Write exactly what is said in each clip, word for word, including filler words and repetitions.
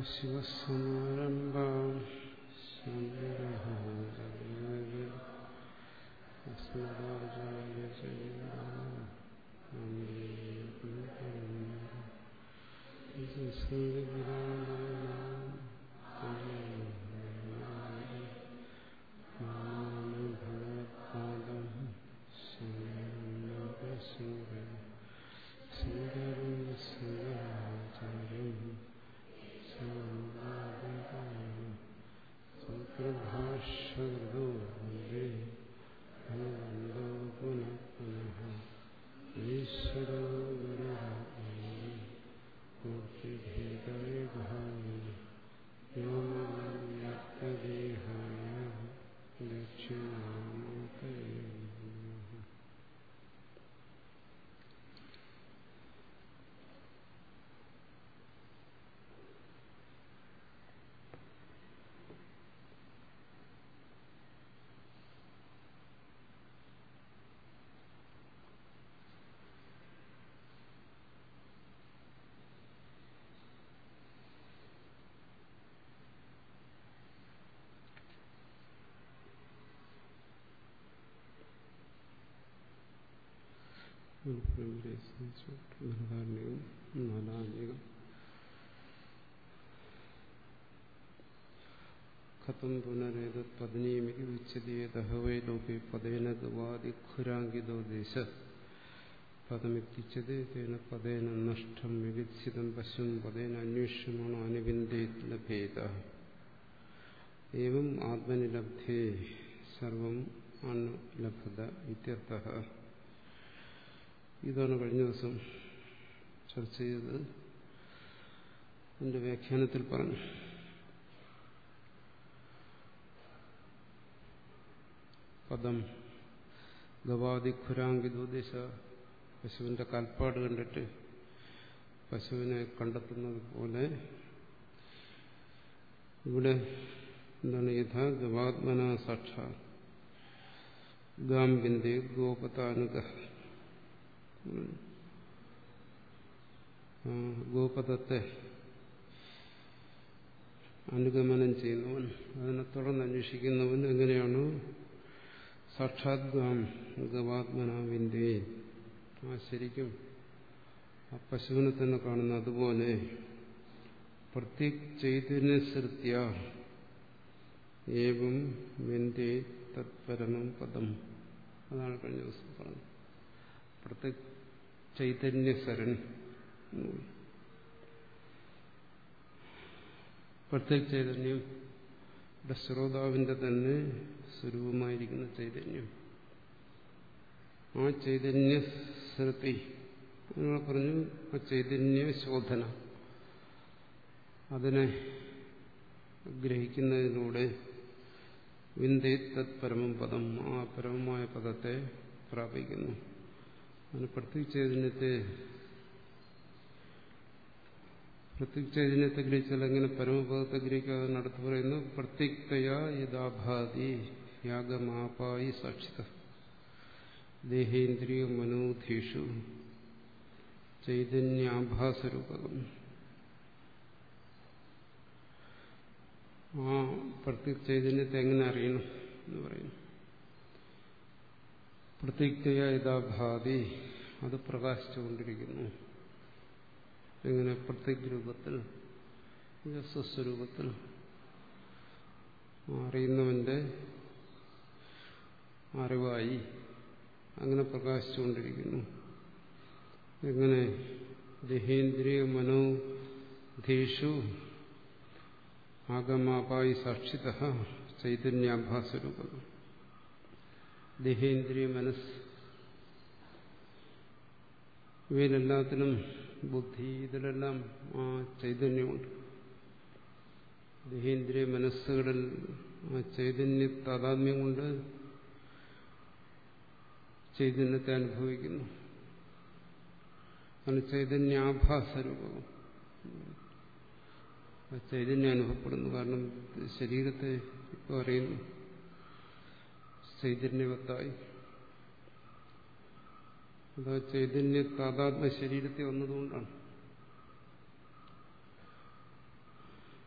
സദാശിവസമാരംഭാം ഭാഷകൃതോ വന്ദേ ഭഗവന്തോ പുനഃ പുനഃ ഈശ്വരോ ഗുരുഭേദവിഭാഗി വ്യോമവ്യാപ്തദേഹായ ദക്ഷിണാമൂർത്തയേ നമഃ. ബൃഹദാരണ്യകം നാലാന്യകം കഥം പുനരേതത് പദനീയമിതി ഉച്യതേതഃ വൈ ലോകേ പദേന ഗവാദിഖുരാങ്കിതോ ദേശ പദമിത്യുച്യതേ തേന പദേന നഷ്ടം വിവിത്സിതം പശും പദേന അന്വേഷ്യമാണോ അനുവിന്ദേത് ലഭേത ഏവം ആത്മനി ലബ്ധേ സർവം അനുലഭത ഇത്യർത്ഥഃ. ഇതാണ് കഴിഞ്ഞ ദിവസം ചർച്ച ചെയ്തത്. എന്റെ വ്യാഖ്യാനത്തിൽ പറഞ്ഞു. പദം ഗവാദിഖുരാങ്കിതോദേശ, പശുവിന്റെ കാൽപ്പാട് കണ്ടിട്ട് പശുവിനെ കണ്ടെത്തുന്നത് പോലെ ഇവിടെ എന്താണ് യഥാ ഗവാത്മന സാക്ഷാ ഗാംബിന്ദേ ഗോപതാനുഗ, ഗോപദത്തെ അനുഗമനം ചെയ്യുന്നവൻ, അതിനെ തുടർന്ന് അന്വേഷിക്കുന്നവൻ എങ്ങനെയാണ് സാക്ഷാത് ഗാം ഗവാത്മനാവിന്റെ ആ ശരിക്കും ആ പശുവിനെ തന്നെ കാണുന്ന അതുപോലെ പ്രത്യേക് ചൈതന്യസൃത്യ ഏവം വിന്ദേ തത്പരമം പദം. അതാണ് കഴിഞ്ഞ ദിവസം പറഞ്ഞത്. പ്രത്യേക് ചൈതന്യസരൻ, പ്രത്യേക ചൈതന്യം ഇവിടെ ശ്രോതാവിന്റെ തന്നെ സ്വരൂപമായിരിക്കുന്ന ചൈതന്യം, ആ ചൈതന്യശ്രുതി നിങ്ങൾ പറഞ്ഞു. ആ ചൈതന്യ ശോധന, അതിനെ ഗ്രഹിക്കുന്നതിലൂടെ വിന്ദേ തത് പരമം പദം, ആ പരമമായ പദത്തെ പ്രാപിക്കുന്നു. അതിന് പ്രത്യേക ചൈതന്യത്തെ പ്രത്യേക ചൈതന്യത്തെ ഗ്രഹിച്ചാൽ എങ്ങനെ പരമപദത്തെ ഗ്രഹിക്കാതെ അടുത്ത് പറയുന്നു. പ്രത്യേകതയാ യഥാഭാതി യാഗമാപായി സാക്ഷിത ദേഹേന്ദ്രിയ മനോധീഷു ചൈതന്യാഭാസരൂപകം. ആ പ്രത്യേക ചൈതന്യത്തെ എങ്ങനെ അറിയണം എന്ന് പറയുന്നു. പ്രത്യേകതയാ യഥാഭാതി, അത് പ്രകാശിച്ചുകൊണ്ടിരിക്കുന്നു. എങ്ങനെ? പ്രത്യേക രൂപത്തിൽ, സ്വസ്വരൂപത്തിൽ അറിയുന്നവന്റെ അറിവായി അങ്ങനെ പ്രകാശിച്ചുകൊണ്ടിരിക്കുന്നു. എങ്ങനെ? ദേഹേന്ദ്രിയ മനോധീഷു ആഗമാപായി സാക്ഷിത ചൈതന്യാഭാസരൂപം. ദേഹേന്ദ്രിയ മനസ്സ് ഇവയിലെല്ലാത്തിനും, ബുദ്ധി, ഇതിലെല്ലാം ആ ചൈതന്യമുണ്ട്. ദേഹേന്ദ്രിയ മനസ്സുകളിൽ ആ ചൈതന്യ താതാത്മ്യം കൊണ്ട് ചൈതന്യത്തെ അനുഭവിക്കുന്നു. ആണ് ചൈതന്യാഭാസരൂപം. ചൈതന്യം അനുഭവപ്പെടുന്നു. കാരണം ശരീരത്തെ ഇപ്പോൾ അറിയുന്നു ചൈതന്യവത്തായി. അത് ചൈതന്യ താതാത്മ്യ ശരീരത്തെ വന്നതുകൊണ്ടാണ്.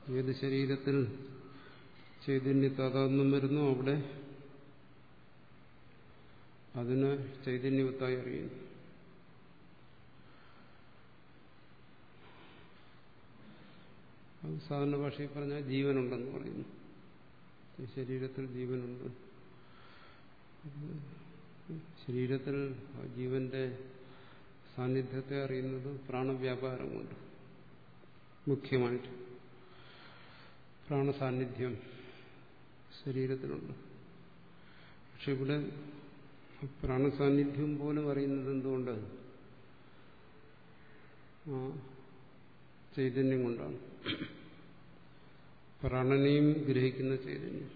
ഏത് ശരീരത്തിൽ ചൈതന്യ താതാത്മ്യം വരുന്നു അവിടെ അതിന് ചൈതന്യവത്തായി അറിയുന്നു. സാധാരണ ഭാഷയിൽ പറഞ്ഞാൽ ജീവനുണ്ടെന്ന് പറയുന്നു. ഈ ശരീരത്തിൽ ജീവനുണ്ട്. ശരീരത്തിൽ ജീവന്റെ സാന്നിധ്യത്തെ അറിയുന്നത് പ്രാണവ്യാപാരം കൊണ്ട് മുഖ്യമായിട്ട് പ്രാണസാന്നിധ്യം ശരീരത്തിലുണ്ട്. പക്ഷെ ഇവിടെ പ്രാണസാന്നിധ്യം പോലും അറിയുന്നത് എന്തുകൊണ്ട്? ആ ചൈതന്യം കൊണ്ടാണ്. പ്രാണനെയും ഗ്രഹിക്കുന്ന ചൈതന്യം.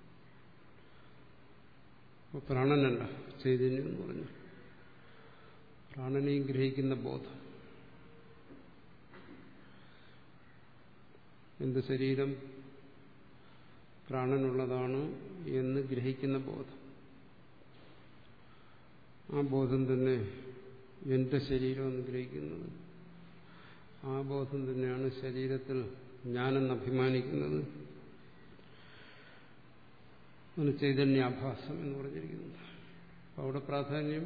അപ്പോൾ പ്രാണനല്ല ചൈതന്യം എന്ന് പറഞ്ഞു. പ്രാണനെയും ഗ്രഹിക്കുന്ന ബോധം. എന്ത് ശരീരം പ്രാണനുള്ളതാണ് എന്ന് ഗ്രഹിക്കുന്ന ബോധം. ആ ബോധം തന്നെ എന്റെ ശരീരം എന്ന് ഗ്രഹിക്കുന്നത്. ആ ബോധം തന്നെയാണ് ശരീരത്തിൽ ഞാനെന്ന് അഭിമാനിക്കുന്നത്. അതിന് ചൈതന്യാഭാസം എന്ന് പറഞ്ഞിരിക്കുന്നത്. അവിടെ പ്രാധാന്യം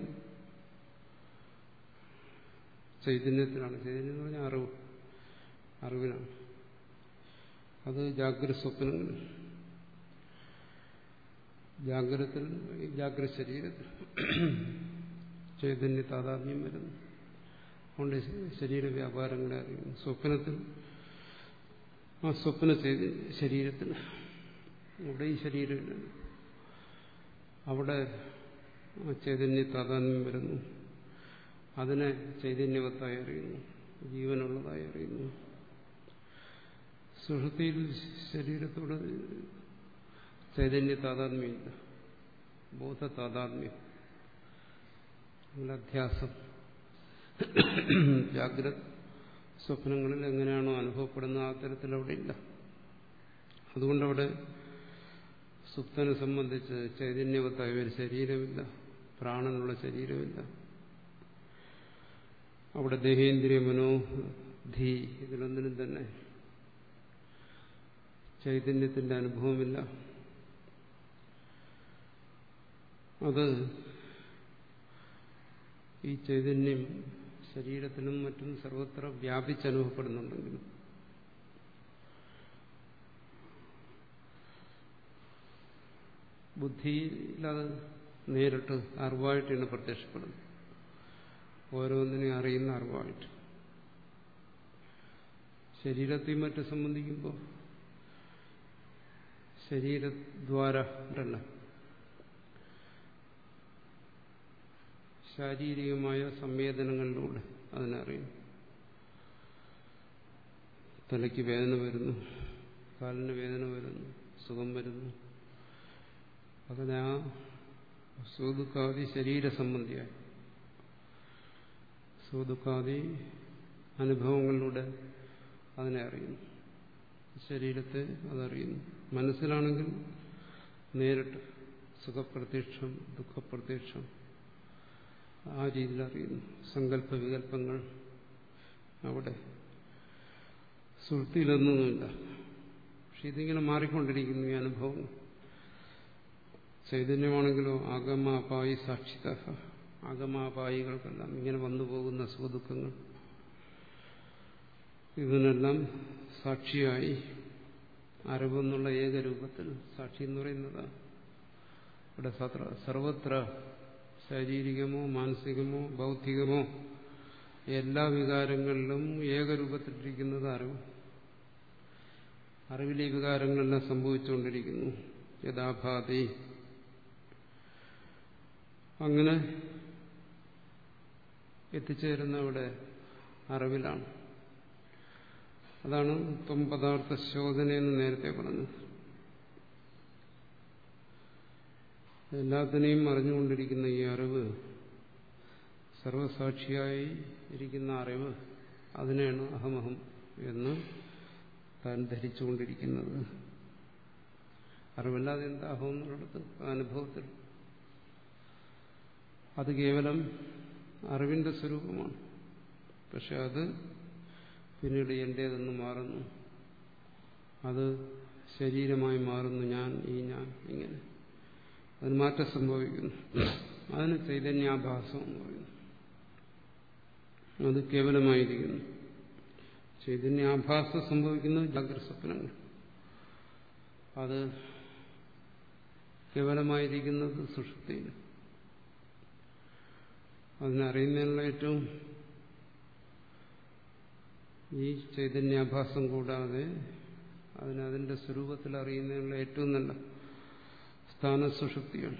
ചൈതന്യത്തിലാണ്. ചൈതന്യം എന്ന് പറഞ്ഞാൽ അറിവ്, അറിവിനാണ്. അത് ജാഗ്രത സ്വപ്നങ്ങളിൽ, ജാഗ്രതത്തിൽ ജാഗ്രത ശരീരത്തിൽ ചൈതന്യ താതാത്മ്യം വരുന്നു. അതുകൊണ്ട് ശരീര വ്യാപാരങ്ങളെ അറിയുന്നു. സ്വപ്നത്തിൽ ആ സ്വപ്ന ശരീരത്തിൽ അവിടെ ഈ ശരീരമില്ല. അവിടെ ചൈതന്യ താതാത്മ്യം വരുന്നു. അതിനെ ചൈതന്യവത്തായി അറിയുന്നു, ജീവനുള്ളതായി അറിയുന്നു. സുഷുപ്തിയിൽ ശരീരത്തോട് ചൈതന്യ താതാത്മ്യമില്ല, ബോധ താതാത്മ്യം, അധ്യാസം. ജാഗ്രത സ്വപ്നങ്ങളിൽ എങ്ങനെയാണോ അനുഭവപ്പെടുന്ന ആ തരത്തിൽ അവിടെ ഇല്ല. അതുകൊണ്ടവിടെ സുപ്തനെ സംബന്ധിച്ച് ചൈതന്യവത്തായ ഒരു ശരീരമില്ല, പ്രാണനുള്ള ശരീരമില്ല. അവിടെ ദേഹേന്ദ്രിയ മനോധി ഇതിലൊന്നിനും തന്നെ ചൈതന്യത്തിന്റെ അനുഭവമില്ല. അത് ഈ ചൈതന്യം ശരീരത്തിലും മറ്റും സർവത്ര വ്യാപിച്ചനുഭവപ്പെടുന്നുണ്ടെങ്കിലും ബുദ്ധിയിലത് നേരിട്ട് അറിവായിട്ടാണ് പ്രത്യക്ഷപ്പെടുന്നത്. ഓരോന്നിനെയും അറിയുന്ന അറിവായിട്ട്. ശരീരത്തെയും മറ്റും സംബന്ധിക്കുമ്പോൾ ശരീരദ്വാര ഉണ്ടല്ല, ശാരീരികമായ സംവേദനങ്ങളിലൂടെ അതിനറിയും. തലയ്ക്ക് വേദന വരുന്നു, കാലിന് വേദന വരുന്നു, സുഖം വരുന്നു. അങ്ങനെ ആ സുഖദുഃഖാദി ശരീരസംബന്ധിയായി സുഖദുഃഖാദി അനുഭവങ്ങളിലൂടെ അതിനെ അറിയുന്നു, ശരീരത്തെ അതറിയുന്നു. മനസ്സിലാണെങ്കിൽ നേരിട്ട് സുഖപ്രത്യക്ഷം, ദുഃഖപ്രത്യക്ഷം ആ രീതിയിൽ അറിയുന്നു. സങ്കല്പ വികല്പങ്ങൾ അവിടെ സുഹൃത്തിയിലൊന്നുമില്ല. പക്ഷെ ഇതിങ്ങനെ മാറിക്കൊണ്ടിരിക്കുന്നു ഈ അനുഭവം. ചൈതന്യമാണെങ്കിലോ ആഗമാപായി സാക്ഷിത, ആഗമാപായികൾക്കെല്ലാം ഇങ്ങനെ വന്നു പോകുന്ന സുഖദുഃഖങ്ങൾ ഇതിനെല്ലാം സാക്ഷിയായി അറിവെന്നുള്ള ഏകരൂപത്തിൽ സാക്ഷി എന്ന് പറയുന്നത് ഇവിടെ സർവത്ര ശാരീരികമോ മാനസികമോ ബൗദ്ധികമോ എല്ലാ വികാരങ്ങളിലും ഏകരൂപത്തിലിരിക്കുന്നത് അറിവ്. അറിവിലെ വികാരങ്ങളെല്ലാം സംഭവിച്ചുകൊണ്ടിരിക്കുന്നു യഥാഭാതി. അങ്ങനെ എത്തിച്ചേരുന്ന ഇവിടെ അറിവിലാണ്. അതാണ് ത്വം പദാർത്ഥ ശോധന എന്ന് നേരത്തെ പറഞ്ഞത്. എല്ലാത്തിനെയും അറിഞ്ഞുകൊണ്ടിരിക്കുന്ന ഈ അറിവ്, സർവസാക്ഷിയായി ഇരിക്കുന്ന അറിവ്, അതിനെയാണ് അഹമഹം എന്ന് താൻ ധരിച്ചുകൊണ്ടിരിക്കുന്നത്. അറിവില്ലാതെ എന്താ അഹം എന്നുള്ളത് അനുഭവത്തിൽ. അത് കേവലം അറിവിന്റെ സ്വരൂപമാണ്. പക്ഷെ അത് പിന്നീട് എന്റേതെന്ന് മാറുന്നു. അത് ശരീരമായി മാറുന്നു, ഞാൻ, ഈ ഞാൻ, ഇങ്ങനെ അതിന് മാറ്റം സംഭവിക്കുന്നു. അതിന് ചൈതന്യാഭാസം എന്ന് പറയുന്നു. അത് കേവലമായിരിക്കുന്നു. ചൈതന്യാഭാസം സംഭവിക്കുന്നത് ജാഗ്രത സ്വപ്നങ്ങൾ. അത് കേവലമായിരിക്കുന്നത് സുഷുപ്തിയിൽ. അതിനറിയുന്നതിനുള്ള ഏറ്റവും ഈ ചൈതന്യാഭാസം കൂടാതെ അതിനതിന്റെ സ്വരൂപത്തിൽ അറിയുന്നതിനുള്ള ഏറ്റവും നല്ല സ്ഥാന സുഷുപ്തിയാണ്.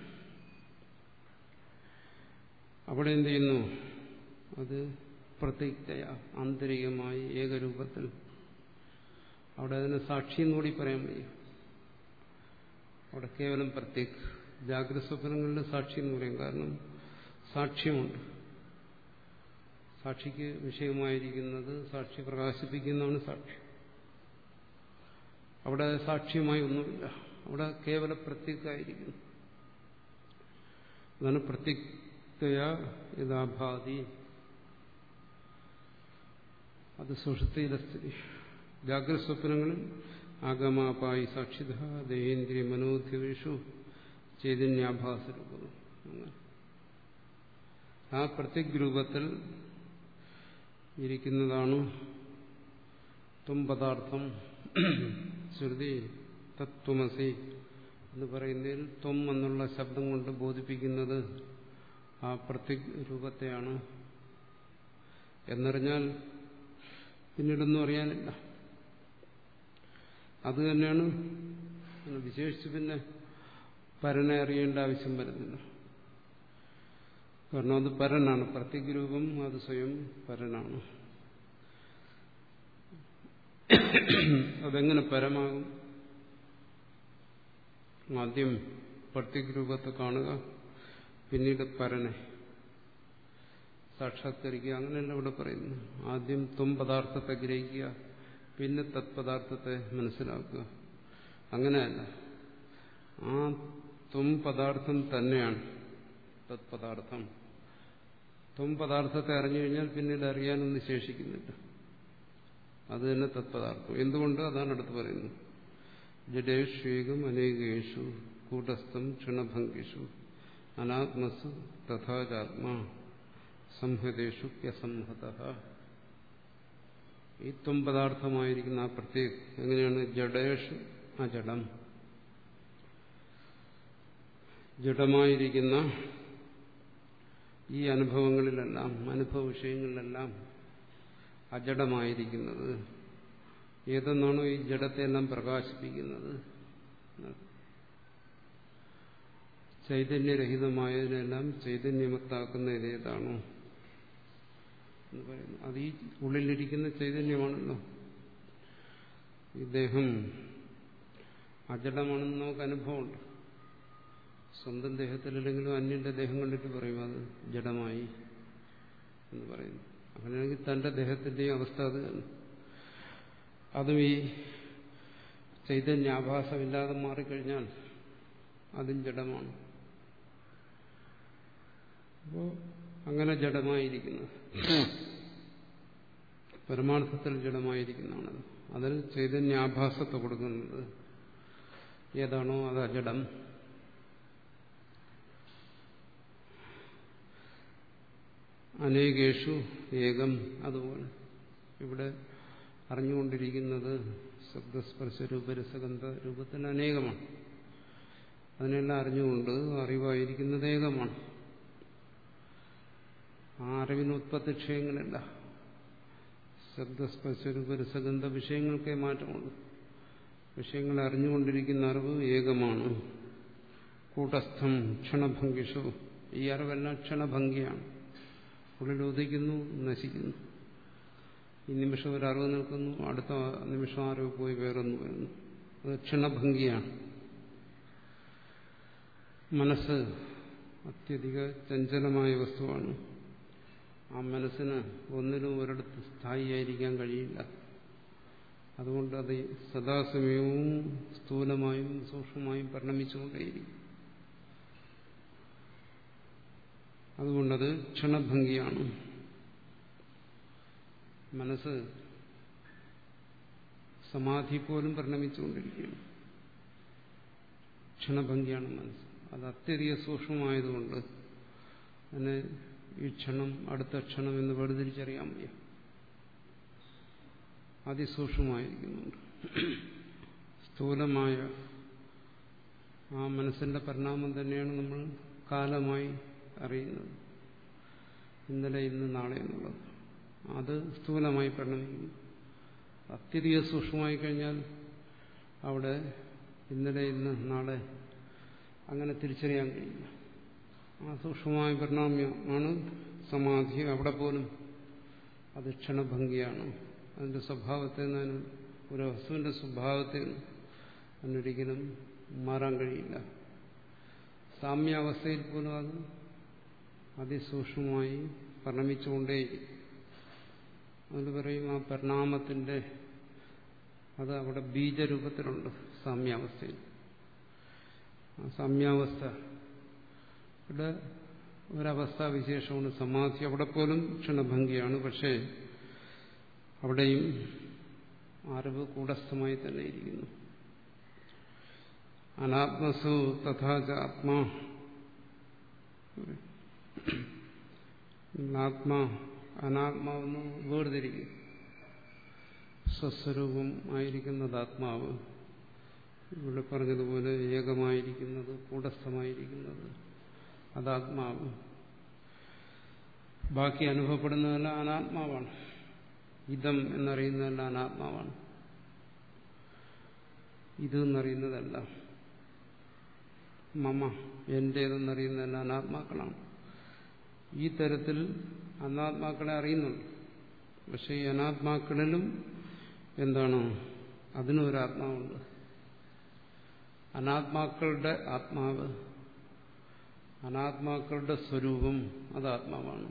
അവിടെ എന്ത് ചെയ്യുന്നു? അത് പ്രത്യക്ഷയ ആന്തരികമായി ഏകരൂപത്തിൽ. അവിടെ അതിനെ സാക്ഷി എന്നുകൂടി പറയാൻ വയ്യ. അവിടെ കേവലം പ്രത്യേക ജാഗ്രത സ്വപ്നങ്ങളുടെ സാക്ഷി എന്ന് പറയും. കാരണം സാക്ഷ്യമുണ്ട്. സാക്ഷിക്ക് വിഷയമായിരിക്കുന്നത് സാക്ഷി പ്രകാശിപ്പിക്കുന്നതാണ് സാക്ഷി. അവിടെ സാക്ഷ്യമായി ഒന്നുമില്ല. അവിടെ കേവല പ്രത്യക്ഷമായിരിക്കുന്നു. അതാണ് പ്രത്യക്ഷയ യഥാഭാതി. അത് സുഷുപ്തിയിലെ സ്ഥിതി. ജാഗ്രത സ്വപ്നങ്ങളിൽ ആഗമാപായി സാക്ഷിത ദേഹേന്ദ്രിയ മനോധ്യവേഷു ചൈതന്യാഭാസരൂപം. ആ പ്രത്യക് രൂപത്തിൽ ഇരിക്കുന്നതാണ് ത്വം പദാർത്ഥം. ശ്രുതി തത്വമസി എന്ന് പറയുന്നതിൽ ത്വം എന്നുള്ള ശബ്ദം കൊണ്ട് ബോധിപ്പിക്കുന്നത് ആ പ്രത്യക് രൂപത്തെയാണ്. എന്നറിഞ്ഞാൽ പിന്നീടൊന്നും അറിയാനില്ല. അത് തന്നെയാണ്. വിശേഷിച്ച് പിന്നെ പരനെ അറിയേണ്ട ആവശ്യം വരുന്നില്ല. കാരണം അത് പരനാണ്. പ്രത്യക് രൂപം അത് സ്വയം പരനാണ്. അതെങ്ങനെ പരമാകും? ആദ്യം പ്രത്യക് രൂപത്തെ കാണുക, പിന്നീട് പരനെ സാക്ഷാത്കരിക്കുക. അങ്ങനെയല്ല ഇവിടെ പറയുന്നു. ആദ്യം ത്വം പദാർത്ഥത്തെ ഗ്രഹിക്കുക, പിന്നെ തത്പദാർത്ഥത്തെ മനസ്സിലാക്കുക. അങ്ങനെയല്ല. ആ ത്വം പദാർത്ഥം തന്നെയാണ് തത്പദാർത്ഥം. ത്വം പദാർത്ഥത്തെ അറിഞ്ഞു കഴിഞ്ഞാൽ പിന്നീട് അറിയാനൊന്നും ശേഷിക്കുന്നില്ല. അത് തന്നെ തത്പദാർത്ഥം. എന്തുകൊണ്ട്? അതാണ് അടുത്ത് പറയുന്നത്. ജഡേഷ്വേകം അനേകേഷു കൂടസ്ഥം ക്ഷണഭംഗിഷു അനാത്മസു തഥാചാത്മാ സംഹതേഷു ക്യസംഹതഃ. ഈ ത്വം പദാർത്ഥമായിരിക്കുന്ന ആ പ്രത്യേക എങ്ങനെയാണ്? ജഡേഷു അജഡം. ജഡമായിരിക്കുന്ന ഈ അനുഭവങ്ങളിലെല്ലാം, അനുഭവ വിഷയങ്ങളിലെല്ലാം അജഡമായിരിക്കുന്നത് ഏതെന്നാണോ ഈ ജഡത്തെയെല്ലാം പ്രകാശിപ്പിക്കുന്നത്, ചൈതന്യരഹിതമായതിനെല്ലാം ചൈതന്യമത്താക്കുന്ന ഏതാണോ എന്ന് പറയുന്നു. അത് ഈ ഉള്ളിലിരിക്കുന്ന ചൈതന്യമാണല്ലോ. ഈ ദേഹം അജഡമാണെന്ന് നമുക്ക് അനുഭവമുണ്ട്. സ്വന്തം ദേഹത്തിലല്ലെങ്കിലും അന്യന്റെ ദേഹം കണ്ടിട്ട് പറയും അത് ജഡമായി എന്ന് പറയുന്നു. അങ്ങനെയാണെങ്കിൽ തന്റെ ദേഹത്തിന്റെയും അവസ്ഥ അത് തന്നെ. അതും ഈ ചൈതന്യാഭാസമില്ലാതെ മാറിക്കഴിഞ്ഞാൽ അതും ജഡമാണ്. അപ്പോ അങ്ങനെ ജഡമായിരിക്കുന്നത് പരമാർത്ഥത്തിൽ ജഡമായിരിക്കുന്നതാണത്. അതിൽ ചൈതന്യാഭാസത്തെ കൊടുക്കുന്നത് ഏതാണോ അത് അജഡം. അനേകേഷു ഏകം. അതുപോലെ ഇവിടെ അറിഞ്ഞുകൊണ്ടിരിക്കുന്നത് ശബ്ദസ്പർശ രൂപരസഗന്ധ രൂപത്തിന് അനേകമാണ്. അതിനെല്ലാം അറിഞ്ഞുകൊണ്ട് അറിവായിരിക്കുന്നത് ഏകമാണ്. ആ അറിവിന് ഉത്പത്തി ക്ഷയങ്ങളില്ല. ശബ്ദസ്പർശ രൂപരസഗന്ധ വിഷയങ്ങൾക്കേ മാറ്റമുള്ളൂ. വിഷയങ്ങളെ അറിഞ്ഞുകൊണ്ടിരിക്കുന്ന അറിവ് ഏകമാണ്. കൂട്ടസ്ഥം ക്ഷണഭംഗിഷു. ഈ അറിവെല്ലാം ക്ഷണഭംഗിയാണ്. ഉള്ളിൽ ഉദിക്കുന്നു, നശിക്കുന്നു. ഈ നിമിഷം ഒരു അറിവ് നിൽക്കുന്നു, അടുത്ത നിമിഷം അറിവ് പോയി വേറൊന്നു വരുന്നു. അത് ക്ഷണഭംഗിയാണ്. മനസ്സ് അത്യധിക ചഞ്ചലമായ വസ്തുവാണ്. ആ മനസ്സിന് ഒന്നിനും ഒരിടത്ത് സ്ഥായിയായിരിക്കാൻ കഴിയില്ല. അതുകൊണ്ട് അത് സദാസമയവും സ്ഥൂലമായും സൂക്ഷ്മമായും പരിണമിച്ചുകൊണ്ടേയിരിക്കും. അതുകൊണ്ടത് ക്ഷണഭംഗിയാണ്. മനസ്സ് സമാധി പോലും പരിണമിച്ചുകൊണ്ടിരിക്കുകയാണ്. ക്ഷണഭംഗിയാണ് മനസ്സ്. അത് അത്യധിക സൂക്ഷ്മമായതുകൊണ്ട് അതിനെ ഈ ക്ഷണം അടുത്ത ക്ഷണം എന്ന് വേർതിരിച്ചറിയാൻ വയ്യ. അതിസൂക്ഷ്മമായിരിക്കുന്നുണ്ട്. സ്ഥൂലമായ ആ മനസ്സിന്റെ പരിണാമം തന്നെയാണ് നമ്മൾ കാലമായി അറിയുന്നത്. ഇന്നലെ ഇന്ന് നാളെ എന്നുള്ളത് അത് സ്ഥൂലമായി പരിണമിക്കുന്നു. അത്യധിക സൂക്ഷ്മമായി കഴിഞ്ഞാൽ അവിടെ ഇന്നലെ ഇന്ന് നാളെ അങ്ങനെ തിരിച്ചറിയാൻ കഴിയില്ല. ആ സൂക്ഷ്മമായ പരിണാമമാണ് സമാധി. അവിടെ പോലും അത് ക്ഷണഭംഗിയാണ്. അതിന്റെ സ്വഭാവത്തെ നിന്ന്, ഒരു വസ്തുവിന്റെ സ്വഭാവത്തെ അതിനൊരിക്കലും മാറാൻ കഴിയില്ല. സാമ്യാവസ്ഥയിൽ പോലും അത് അതിസൂക്ഷ്മമായി പരിണമിച്ചുകൊണ്ടേയിരിക്കും. അത് പറയും ആ പരിണാമത്തിന്റെ അത് അവിടെ ബീജരൂപത്തിലുണ്ട് സാമ്യാവസ്ഥയിൽ. ആ സാമ്യാവസ്ഥയുടെ ഒരവസ്ഥാവിശേഷമാണ് സമാധി. അവിടെ പോലും ക്ഷണഭംഗിയാണ്. പക്ഷേ അവിടെയും അറിവ് കൂടസ്ഥമായി തന്നെ ഇരിക്കുന്നു. അനാത്മസു തഥാച ആത്മാ, ആത്മാ അനാത്മാവെന്ന് വേർതിരിക്കും. സ്വസ്വരൂപം ആയിരിക്കുന്നത് ആത്മാവ്, ഇവിടെ പറഞ്ഞതുപോലെ ഏകമായിരിക്കുന്നത്, കൂടസ്ഥമായിരിക്കുന്നത് അതാത്മാവ്. ബാക്കി അനുഭവപ്പെടുന്നതെല്ലാം അനാത്മാവാണ്. ഇതം എന്നറിയുന്നതെല്ലാം അനാത്മാവാണ്. ഇത് എന്നറിയുന്നതല്ല. മമ എന്റേതെന്നറിയുന്നതെല്ലാം അനാത്മാക്കളാണ്. ഈ തരത്തിൽ അനാത്മാക്കളെ അറിയുന്നുണ്ട്. പക്ഷെ ഈ അനാത്മാക്കളിലും എന്താണ്? അതിനൊരാത്മാവുണ്ട്. അനാത്മാക്കളുടെ ആത്മാവ്, അനാത്മാക്കളുടെ സ്വരൂപം അത് ആത്മാവാണ്.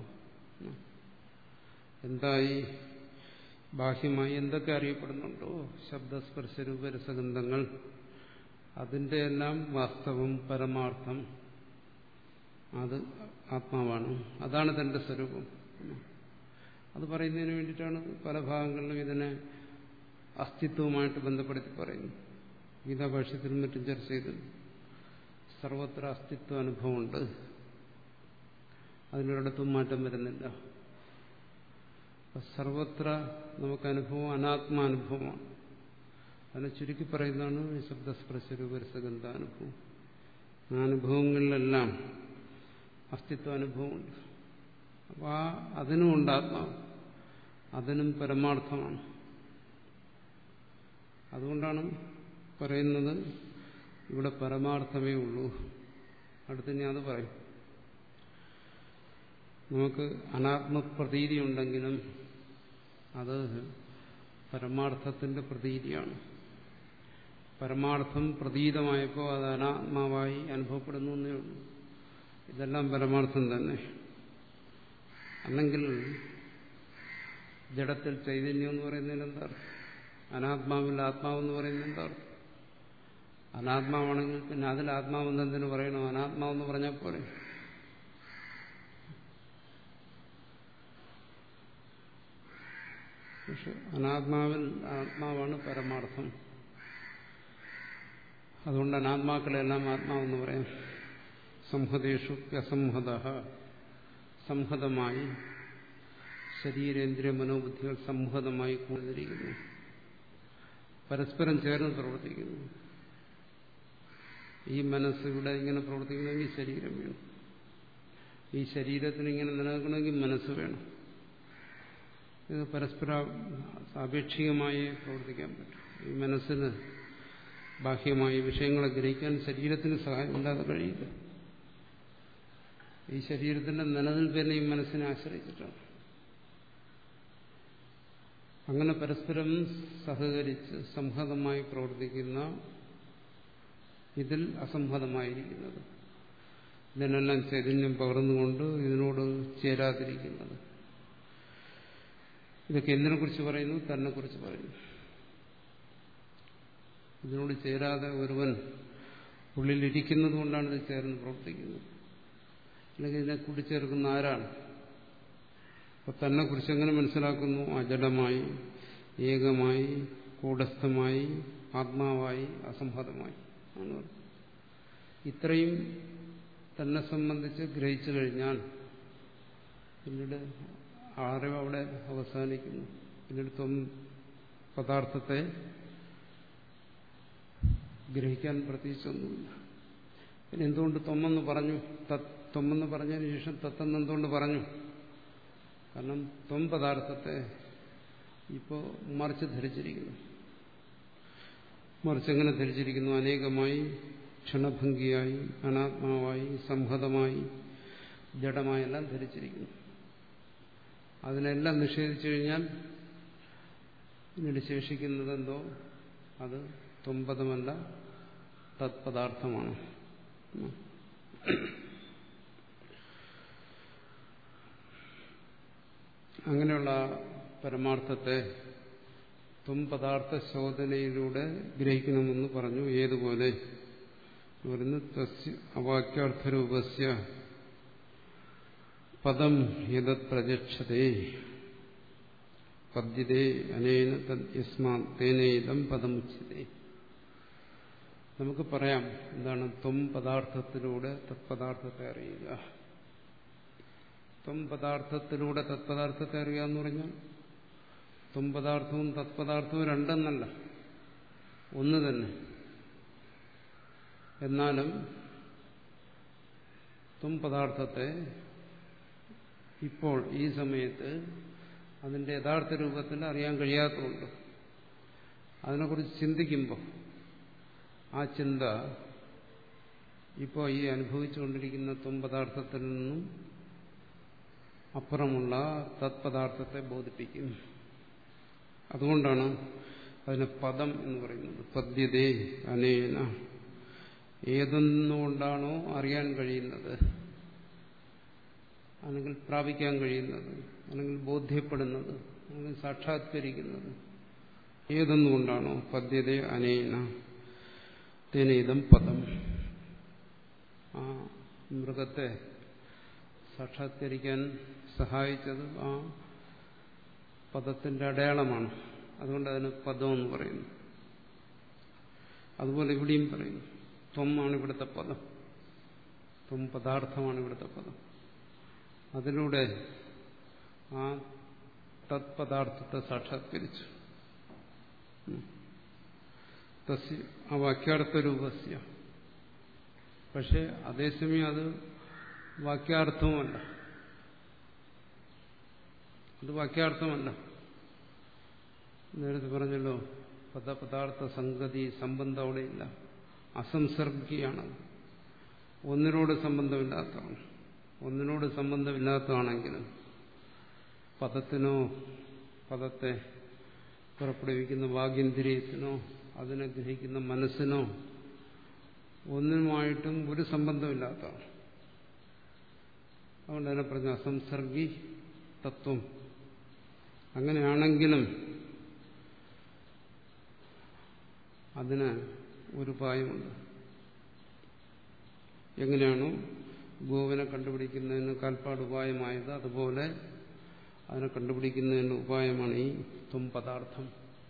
എന്തായി ബാഹ്യമായി എന്തൊക്കെ അറിയപ്പെടുന്നുണ്ടോ, ശബ്ദസ്പർശരൂപ രസഗന്ധങ്ങൾ, അതിന്റെ എല്ലാം വാസ്തവം പരമാർത്ഥം അത് ആത്മാവാണ്. അതാണ് തന്റെ സ്വരൂപം. അത് പറയുന്നതിന് വേണ്ടിയിട്ടാണ് പല ഭാഗങ്ങളിലും ഇതിനെ അസ്തിത്വവുമായിട്ട് ബന്ധപ്പെടുത്തി പറയുന്നു. ഗീതാഭാഷ്യത്തിലും മറ്റും ചർച്ച ചെയ്ത് സർവത്ര അസ്തിത്വ അനുഭവമുണ്ട്, അതിനൊരിടത്തും മാറ്റം വരുന്നില്ല. സർവത്ര നമുക്ക് അനുഭവം അനാത്മാനുഭവമാണ്. അതിനെ ചുരുക്കി പറയുന്നതാണ് ശബ്ദസ്പർശരൂപരസഗന്ധാനുഭവം. ആ അനുഭവങ്ങളിലെല്ലാം അസ്തിത്വ അനുഭവമുണ്ട്. അപ്പോൾ ആ അതിനും ഉണ്ട് ആത്മാവ്, അതിനും പരമാർത്ഥമാണ്. അതുകൊണ്ടാണ് പറയുന്നത് ഇവിടെ പരമാർത്ഥമേ ഉള്ളൂ. അടുത്ത് ഞാൻ അത് പറയും. നമുക്ക് അനാത്മപ്രതീതി ഉണ്ടെങ്കിലും അത് പരമാർത്ഥത്തിന്റെ പ്രതീതിയാണ്. പരമാർത്ഥം പ്രതീതമായപ്പോൾ അത് അനാത്മാവായി അനുഭവപ്പെടുന്നു എന്നേ ഉള്ളൂ. ഇതെല്ലാം പരമാർത്ഥം തന്നെ. അല്ലെങ്കിൽ ജഡത്തിൽ ചൈതന്യം എന്ന് പറയുന്നതിന് എന്താ അർത്ഥം? അനാത്മാവിൽ ആത്മാവെന്ന് പറയുന്നത് എന്താ അർത്ഥം? അനാത്മാവാണെങ്കിൽ പിന്നെ അതിൽ ആത്മാവെന്ന് എന്തിനു പറയണോ? അനാത്മാവെന്ന് പറഞ്ഞാൽ പോലെ. പക്ഷെ അനാത്മാവിൽ ആത്മാവാണ് പരമാർത്ഥം. അതുകൊണ്ട് അനാത്മാക്കളെല്ലാം ആത്മാവെന്ന് പറയാം. സംഹതേഷു അസംഹത, സംഹതമായി ശരീരേന്ദ്രിയ മനോബുദ്ധികൾ സംഹതമായി കൂടിയിരിക്കുന്നു, പരസ്പരം ചേർന്ന് പ്രവർത്തിക്കുന്നു. ഈ മനസ്സ് ഇവിടെ ഇങ്ങനെ പ്രവർത്തിക്കണമെങ്കിൽ ശരീരം വേണം. ഈ ശരീരത്തിന് ഇങ്ങനെ നിലനിൽക്കണമെങ്കിൽ മനസ്സ് വേണം. ഇത് പരസ്പര സാപേക്ഷികമായി പ്രവർത്തിക്കാൻ പറ്റും. ഈ മനസ്സിന് ബാഹ്യമായി വിഷയങ്ങളെ ഗ്രഹിക്കാൻ ശരീരത്തിന് സഹായമില്ലാതെ കഴിയില്ല. ഈ ശരീരത്തിന്റെ നിലനിൽപ്പിനെ ഈ മനസ്സിനെ ആശ്രയിച്ചിട്ടാണ്. അങ്ങനെ പരസ്പരം സഹകരിച്ച് സംഹതമായി പ്രവർത്തിക്കുന്ന ഇതിൽ അസംഹതമായിരിക്കുന്നത്, ഇതിനെല്ലാം ചൈതന്യം പകർന്നുകൊണ്ട് ഇതിനോട് ചേരാതിരിക്കുന്നത്. ഇതൊക്കെ എന്തിനെ കുറിച്ച് പറയുന്നു? തന്നെ കുറിച്ച് പറയുന്നു. ഇതിനോട് ചേരാതെ ഒരുവൻ ഉള്ളിലിരിക്കുന്നത് കൊണ്ടാണ് ഇത് ചേർന്ന് പ്രവർത്തിക്കുന്നത്. അല്ലെങ്കിൽ ഇതിനെ കൂട്ടിച്ചേർക്കുന്ന ആരാണ്? അപ്പൊ തന്നെ കുറിച്ച് എങ്ങനെ മനസ്സിലാക്കുന്നു? അജഡമായി, ഏകമായി, കൂടസ്ഥമായി, ആത്മാവായി, അസംഹതമായി ആണ്. ഇത്രയും തന്നെ സംബന്ധിച്ച് ഗ്രഹിച്ചു കഴിഞ്ഞാൽ പിന്നീട് അറിവ് അവിടെ അവസാനിക്കുന്നു. പിന്നീട് ത്വം പദാർത്ഥത്തെ ഗ്രഹിക്കാൻ പ്രത്യേകിച്ചൊന്നുമില്ല. പിന്നെ എന്തുകൊണ്ട് ത്വമെന്ന് പറഞ്ഞു? തത് ത്വമെന്ന് പറഞ്ഞതിന് ശേഷം തത്തെന്ന് എന്തുകൊണ്ട് പറഞ്ഞു? കാരണം ത്വം പദാർത്ഥത്തെ ഇപ്പോൾ മറിച്ച് ധരിച്ചിരിക്കുന്നു. മറിച്ചെങ്ങനെ ധരിച്ചിരിക്കുന്നു? അനേകമായി, ക്ഷണഭംഗിയായി, അനാത്മാവായി, സംഹതമായി, ജഡമായെല്ലാം ധരിച്ചിരിക്കുന്നു. അതിനെല്ലാം നിഷേധിച്ചു കഴിഞ്ഞാൽ പിന്നീട് ശേഷിക്കുന്നതെന്തോ അത് ത്വംപദമല്ല, തത്പദാർത്ഥമാണ്. അങ്ങനെയുള്ള പരമാർത്ഥത്തെ ത്വം പദാർത്ഥ ശോധനയിലൂടെ ഗ്രഹിക്കണമെന്ന് പറഞ്ഞു. ഏതുപോലെ അവാക്യാർത്ഥരൂപസ്യ പദം യദത് പ്രജക്ഷതേ പദ്യതേ അനേന തസ്മാത് തേനേദം പദമുച്യതേ. നമുക്ക് പറയാം എന്താണ് ത്വം പദാർത്ഥത്തിലൂടെ തത്പദാർത്ഥത്തെ അറിയുക. ത്വം പദാർത്ഥത്തിലൂടെ തത്പദാർത്ഥത്തെ അറിയുക എന്ന് പറഞ്ഞാൽ ത്വം പദാർത്ഥവും തത്പദാർത്ഥവും രണ്ടെന്നല്ല, ഒന്ന് തന്നെ. എന്നാലും ത്വം പദാർത്ഥത്തെ ഇപ്പോൾ ഈ സമയത്ത് അതിന്റെ യഥാർത്ഥ രൂപത്തിൽ അറിയാൻ കഴിയാത്തതുകൊണ്ട് അതിനെക്കുറിച്ച് ചിന്തിക്കുമ്പോൾ ആ ചിന്ത ഇപ്പോൾ ഈ അനുഭവിച്ചുകൊണ്ടിരിക്കുന്ന ത്വം പദാർത്ഥത്തിൽ നിന്നും അപ്പുറമുള്ള തത്പദാർത്ഥത്തെ ബോധിപ്പിക്കും. അതുകൊണ്ടാണ് അതിന് പദം എന്ന് പറയുന്നത്. പദ്യതേ അനേന, ഏതൊന്നുകൊണ്ടാണോ അറിയാൻ കഴിയുന്നത്, അല്ലെങ്കിൽ പ്രാപിക്കാൻ കഴിയുന്നത്, അല്ലെങ്കിൽ ബോധ്യപ്പെടുന്നത്, അല്ലെങ്കിൽ സാക്ഷാത്കരിക്കുന്നത്, ഏതൊന്നുകൊണ്ടാണോ പദ്യതേ അനേന തേനേദം പദം. ആ മൃഗത്തെ സാക്ഷാത്കരിക്കാൻ സഹായിച്ചത് ആ പദത്തിന്റെ അടയാളമാണ്. അതുകൊണ്ട് അതിന് പദം എന്ന് പറയുന്നു. അതുപോലെ ഇവിടെയും പറയുന്നു ത്വം ആണ് ഇവിടുത്തെ പദം, ത്വം പദാർത്ഥമാണ് ഇവിടുത്തെ പദം. അതിലൂടെ ആ തത്പദാർത്ഥത്തെ സാക്ഷാത്കരിച്ചു. ആ വാക്യാർത്ഥ രൂപസ്യ. പക്ഷെ അതേസമയം അത് വാക്യാർത്ഥവുമല്ല, അത് വാക്യാർത്ഥമല്ല. നേരത്തെ പറഞ്ഞല്ലോ പദപദാർത്ഥ സംഗതി സംബന്ധം അവിടെയില്ല, അസംസർഗിയാണ്. ഒന്നിനോട് സംബന്ധമില്ലാത്തതാണ്. ഒന്നിനോട് സംബന്ധമില്ലാത്തതാണെങ്കിലും പദത്തിനോ പദത്തെ പുറപ്പെടുവിക്കുന്ന വാഗീന്ദ്രിയത്തിനോ അതിനെ ഗ്രഹിക്കുന്ന മനസ്സിനോ ഒന്നിനുമായിട്ടും ഒരു സംബന്ധമില്ലാത്തതാണ്. അതുകൊണ്ട് അതിനെ പറഞ്ഞ അസംസർഗി തത്വം. അങ്ങനെയാണെങ്കിലും അതിന് ഒരു ഉപായമുണ്ട്. എങ്ങനെയാണോ ഗോവിനെ കണ്ടുപിടിക്കുന്നതിന് കാൽപ്പാട് ഉപായമായത്, അതുപോലെ അതിനെ കണ്ടുപിടിക്കുന്നതിന് ഉപായമാണ് ഈ ത്വം പദാർത്ഥം.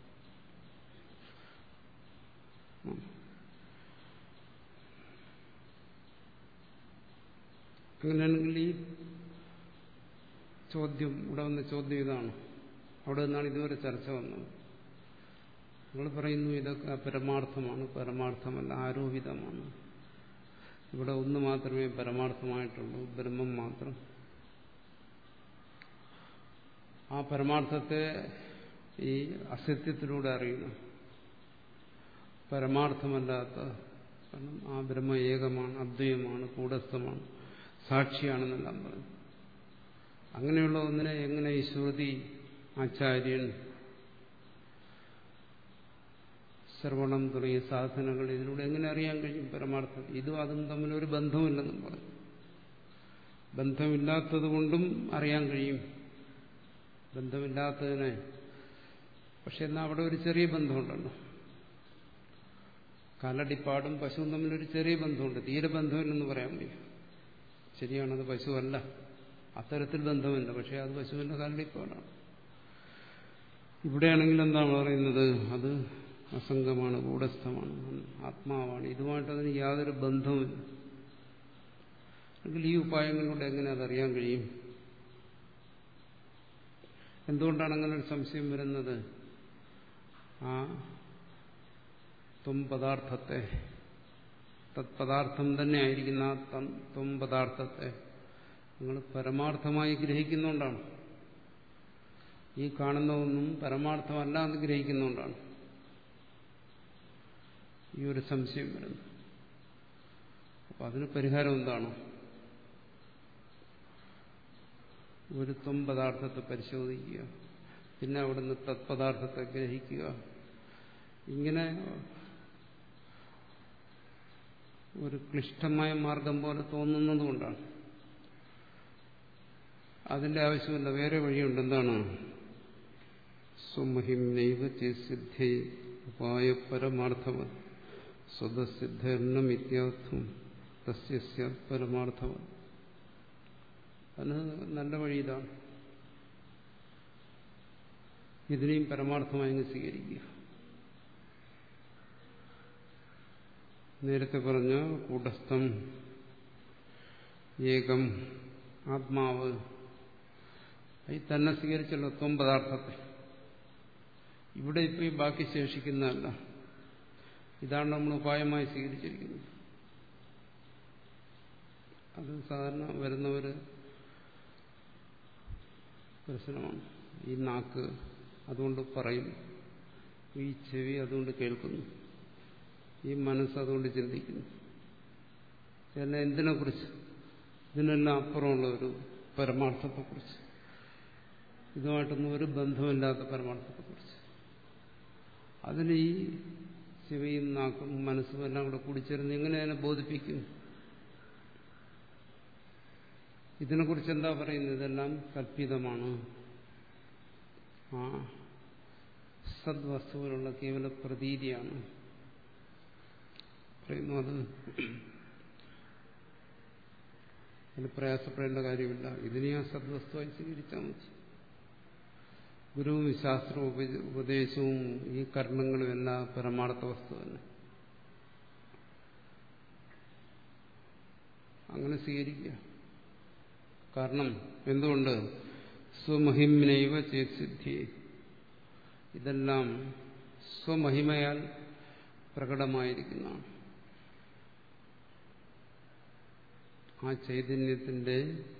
അങ്ങനെയാണെങ്കിൽ ഈ ചോദ്യം, ഇവിടെ വന്ന ചോദ്യം ഇതാണ്. അവിടെ നിന്നാണ് ഇതുവരെ ചർച്ച വന്നത്. നിങ്ങൾ പറയുന്നു ഇതൊക്കെ പരമാർത്ഥമാണ്, പരമാർത്ഥമല്ല, ആരോപിതമാണ്. ഇവിടെ ഒന്ന് മാത്രമേ പരമാർത്ഥമായിട്ടുള്ളൂ, ബ്രഹ്മം മാത്രം. ആ പരമാർത്ഥത്തെ ഈ അസത്യത്തിലൂടെ അറിയണം. പരമാർത്ഥമല്ലാത്ത, കാരണം ആ ബ്രഹ്മ ഏകമാണ്, അദ്വൈതമാണ്, കൂടസ്ഥമാണ്, സാക്ഷിയാണെന്നെല്ലാം പറഞ്ഞു. അങ്ങനെയുള്ള ഒന്നിനെ എങ്ങനെ ഈ ശ്രുതി, ആചാര്യൻ, ശ്രവണം തുടങ്ങിയ സാധനങ്ങൾ ഇതിലൂടെ എങ്ങനെ അറിയാൻ കഴിയും പരമാർത്ഥം? ഇതും അതും തമ്മിലൊരു ബന്ധമില്ലെന്നും പറഞ്ഞു. ബന്ധമില്ലാത്തത് കൊണ്ടും അറിയാൻ കഴിയും. ബന്ധമില്ലാത്തതിനെ, പക്ഷെ എന്നാൽ അവിടെ ഒരു ചെറിയ ബന്ധമുണ്ടല്ലോ. കാലടിപ്പാടും പശുവും തമ്മിലൊരു ചെറിയ ബന്ധമുണ്ട്. തീരെ ബന്ധമില്ലെന്ന് പറയാൻ വയ്യ. ശരിയാണത് പശുവല്ല, അത്തരത്തിൽ ബന്ധമില്ല. പക്ഷെ അത് പശുവിന്റെ കാലടിപ്പാടാണ്. ഇവിടെയാണെങ്കിൽ എന്താണ് പറയുന്നത്? അത് അസംഗമാണ്, കൂടസ്ഥമാണ്, ആത്മാവാണ്. ഇതുമായിട്ട് അതിന് യാതൊരു ബന്ധവുമില്ല. അല്ലെങ്കിൽ ഈ ഉപായങ്ങളിലൂടെ എങ്ങനെ അതറിയാൻ കഴിയും? എന്തുകൊണ്ടാണ് അങ്ങനെ ഒരു സംശയം വരുന്നത്? ആ ത്വം പദാർത്ഥത്തെ, തത്പദാർത്ഥം തന്നെ ആയിരിക്കുന്ന ആ ത്വം പദാർത്ഥത്തെ നിങ്ങൾ പരമാർത്ഥമായി ഗ്രഹിക്കുന്നുകൊണ്ടാണ്. ഈ കാണുന്നതൊന്നും പരമാർത്ഥമല്ല എന്ന് ഗ്രഹിക്കുന്നുകൊണ്ടാണ് ഈ ഒരു സംശയം വരുന്നത്. അപ്പൊ അതിന് പരിഹാരം എന്താണ്? ഒരു ത്വം പദാർത്ഥത്തെ പരിശോധിക്കുക, പിന്നെ അവിടുന്ന് തത്പദാർത്ഥത്തെ ഗ്രഹിക്കുക. ഇങ്ങനെ ഒരു ക്ലിഷ്ടമായ മാർഗം പോലെ തോന്നുന്നതുകൊണ്ടാണ്. അതിന്റെ ആവശ്യമില്ല, വേറെ വഴിയുണ്ട്. എന്താണ്? സ്വമഹിം നൈവ ചേസിദ്ധേ ഉപായ പരമാർത്ഥവ സ്വതസിദ്ധർണമിത്യാർത്ഥം തസ്യ സ്യാത് പരമാർത്ഥവ. അതിന് നല്ല വഴി ഇതാണ്. ഇതിനെയും പരമാർത്ഥമായി സ്വീകരിക്കുക. നേരത്തെ പറഞ്ഞ കൂടസ്ഥം, ഏകം, ആത്മാവ്, ഈ തന്നെ സ്വീകരിച്ചല്ലോ ത്വം പദാർത്ഥത്തെ. ഇവിടെ ഇപ്പൊ ഈ ബാക്കി ശേഷിക്കുന്നതല്ല. ഇതാണ് നമ്മൾ ഉപായമായി സ്വീകരിച്ചിരിക്കുന്നത്. അത് സാധാരണ വരുന്ന ഒരു പ്രശ്നമാണ്. ഈ നാക്ക് അതുകൊണ്ട് പറയും, ഈ ചെവി അതുകൊണ്ട് കേൾക്കുന്നു, ഈ മനസ്സ് അതുകൊണ്ട് ചിന്തിക്കുന്നു. എല്ലാം എന്തിനെ കുറിച്ച്? ഇതിനെല്ലാം അപ്പുറമുള്ള ഒരു പരമാർത്ഥത്തെക്കുറിച്ച്, ഇതുമായിട്ടൊന്നും ഒരു ബന്ധമില്ലാത്ത പരമാർത്ഥത്തെക്കുറിച്ച്. അതിന് ഈ ചെവിയും നാക്കും മനസ്സും എല്ലാം കൂടെ കൂടിച്ചേർന്ന് എങ്ങനെ അതിനെ ബോധിപ്പിക്കും? ഇതിനെക്കുറിച്ച് എന്താ പറയുന്നത്? ഇതെല്ലാം കൽപ്പിതമാണ്. ആ സദ്വസ്തുവിലുള്ള കേവല പ്രതീതിയാണ് പറയുന്നു. അത് അതിന് പ്രയാസപ്പെടേണ്ട കാര്യമില്ല. ഇതിനെ ആ സദ്വസ്തുവായി സ്വീകരിച്ചാൽ മതി. ഗുരുവും ശാസ്ത്രവും ഉപദേശവും ഈ കർമ്മങ്ങളും എല്ലാം പരമാർത്ഥ വസ്തു തന്നെ. അങ്ങനെ സ്വീകരിക്കുക. കാരണം എന്തുകൊണ്ട്? സ്വമഹിമ്നൈവ ചേത്സിദ്ധി. ഇതെല്ലാം സ്വമഹിമയാൽ പ്രകടമായിരിക്കുന്നതാണ്. ആ ചൈതന്യത്തിന്റെ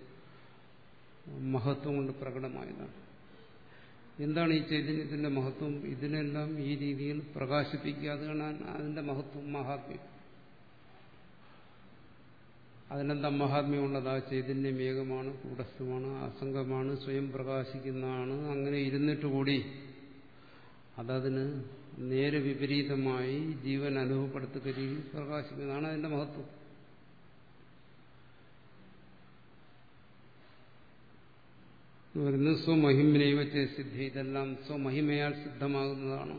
മഹത്വം കൊണ്ട് പ്രകടമായതാണ്. എന്താണ് ഈ ചൈതന്യത്തിന്റെ മഹത്വം? ഇതിനെല്ലാം ഈ രീതിയിൽ പ്രകാശിപ്പിക്കുക. അതാണ് അതിന്റെ മഹത്വം, മഹാത്മ്യം. അതിനെന്താ മഹാത്മ്യമുള്ളത്? ആ ചൈതന്യം ഏകമാണ്, കൂടസ്ഥമാണ്, അസംഗമാണ്, സ്വയം പ്രകാശിക്കുന്നതാണ്. അങ്ങനെ ഇരുന്നിട്ട് കൂടി അതതിന് നേരെ വിപരീതമായി ജീവൻ അനുഭവപ്പെടുത്തുക രീതിയിൽ പ്രകാശിക്കുന്നതാണ് അതിന്റെ മഹത്വം. വരുന്നത് സ്വമഹിമനൈവ സിദ്ധി. ഇതെല്ലാം സ്വമഹിമയാൽ സിദ്ധമാകുന്നതാണ്.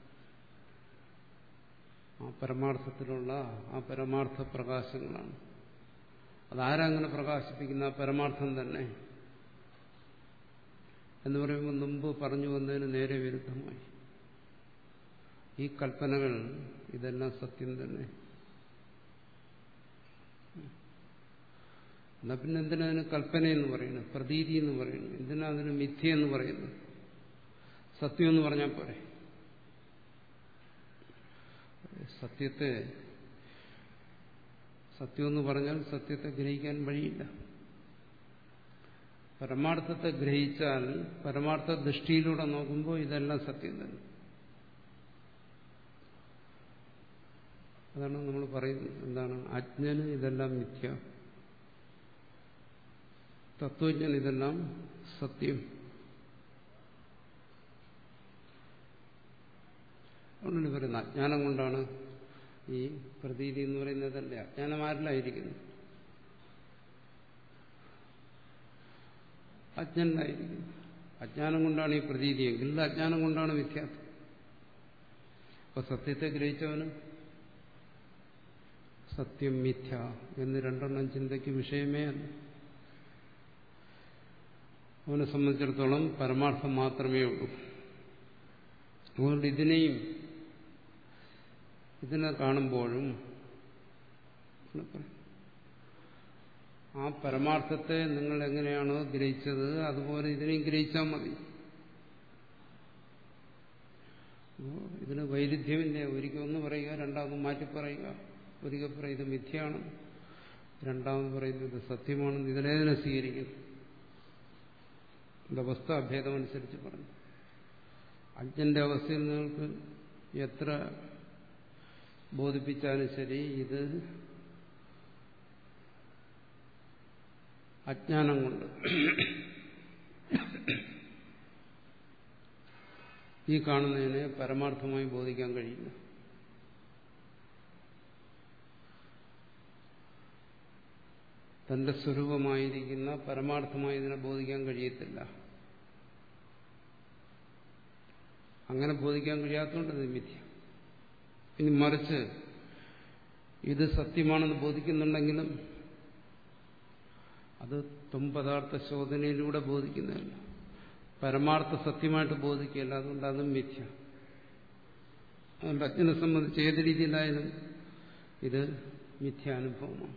ആ പരമാർത്ഥത്തിലുള്ള ആ പരമാർത്ഥ പ്രകാശങ്ങളാണ്. അതാരങ്ങനെ പ്രകാശിപ്പിക്കുന്ന ആ പരമാർത്ഥം തന്നെ എന്ന് പറയുമ്പോൾ മുമ്പ് പറഞ്ഞു വന്നതിന് നേരെ വിരുദ്ധമായി. ഈ കൽപ്പനകൾ ഇതെല്ലാം സത്യം തന്നെ. എന്നാ പിന്നെ എന്തിനാ അതിന് കൽപ്പനയെന്ന് പറയുന്നത്, പ്രതീതി എന്ന് പറയുന്നത്? എന്തിനാ അതിന് മിഥ്യ എന്ന് പറയുന്നത്? സത്യം എന്ന് പറഞ്ഞാൽ പോരെ. സത്യത്തെ സത്യമെന്ന് പറഞ്ഞാൽ സത്യത്തെ ഗ്രഹിക്കാൻ വഴിയില്ല. പരമാർത്ഥത്തെ ഗ്രഹിച്ചാൽ പരമാർത്ഥ ദൃഷ്ടിയിലൂടെ നോക്കുമ്പോൾ ഇതെല്ലാം സത്യം തന്നെ. അതാണ് നമ്മൾ പറയുന്നത്. എന്താണ്? അജ്ഞന് ഇതെല്ലാം മിഥ്യ, തത്വജ്ഞൻ ഇതെല്ലാം സത്യം. അതുകൊണ്ടാണ് പറയുന്നത് അജ്ഞാനം കൊണ്ടാണ് ഈ പ്രതീതി എന്ന് പറയുന്നതല്ലേ. അജ്ഞാനം ആരിലായിരിക്കുന്നു? അജ്ഞനായിരിക്കുന്നു. അജ്ഞാനം കൊണ്ടാണ് ഈ പ്രതീതിയെങ്കിൽ അജ്ഞാനം കൊണ്ടാണ് മിഥ്യാത്വം. അപ്പൊ സത്യത്തെ ഗ്രഹിച്ചവന് സത്യം മിഥ്യ എന്ന് രണ്ടെണ്ണം ചിന്തയ്ക്ക് വിഷയമേ അല്ല. അവനെ സംബന്ധിച്ചിടത്തോളം പരമാർത്ഥം മാത്രമേ ഉള്ളൂ. അതുകൊണ്ട് ഇതിനെയും ഇതിനെ കാണുമ്പോഴും ആ പരമാർത്ഥത്തെ നിങ്ങൾ എങ്ങനെയാണോ ഗ്രഹിച്ചത് അതുപോലെ ഇതിനെയും ഗ്രഹിച്ചാൽ മതി. ഇതിന് വൈരുദ്ധ്യമില്ല. ഒരിക്കൽ ഒന്ന് പറയുക, രണ്ടാമത് മാറ്റി പറയുക. ഒരിക്കൽ പറയുന്നത് മിഥ്യയാണ്, രണ്ടാമത് പറയുന്നത് സത്യമാണെന്ന്. ഇതിനേതിനെ സ്വീകരിക്കും? ഇത് അവസ്ഥാഭേദമനുസരിച്ച് പറഞ്ഞു. അജ്ഞന്റെ അവസ്ഥയിൽ നിങ്ങൾക്ക് എത്ര ബോധിപ്പിച്ചാലും ശരി, ഇത് അജ്ഞാനം കൊണ്ട് ഈ കാണുന്നതിനെ പരമാർത്ഥമായി ബോധിക്കാൻ കഴിയില്ല. തന്റെ സ്വരൂപമായിരിക്കുന്ന പരമാർത്ഥമായി ഇതിനെ ബോധിക്കാൻ കഴിയത്തില്ല. അങ്ങനെ ബോധിക്കാൻ കഴിയാത്തതുകൊണ്ട് ഇത് മിഥ്യ. ഇനി മറിച്ച് ഇത് സത്യമാണെന്ന് ബോധിക്കുന്നുണ്ടെങ്കിലും അത് ത്വംപദാർത്ഥ ശോധനയിലൂടെ ബോധിക്കുന്നതല്ല, പരമാർത്ഥ സത്യമായിട്ട് ബോധിക്കുകയല്ല. അതുകൊണ്ട് അതും മിഥ്യ. അതുകൊണ്ട് അജ്ഞനെ സംബന്ധിച്ച് ഏത് രീതിയിലായാലും ഇത് മിഥ്യാനുഭവമാണ്.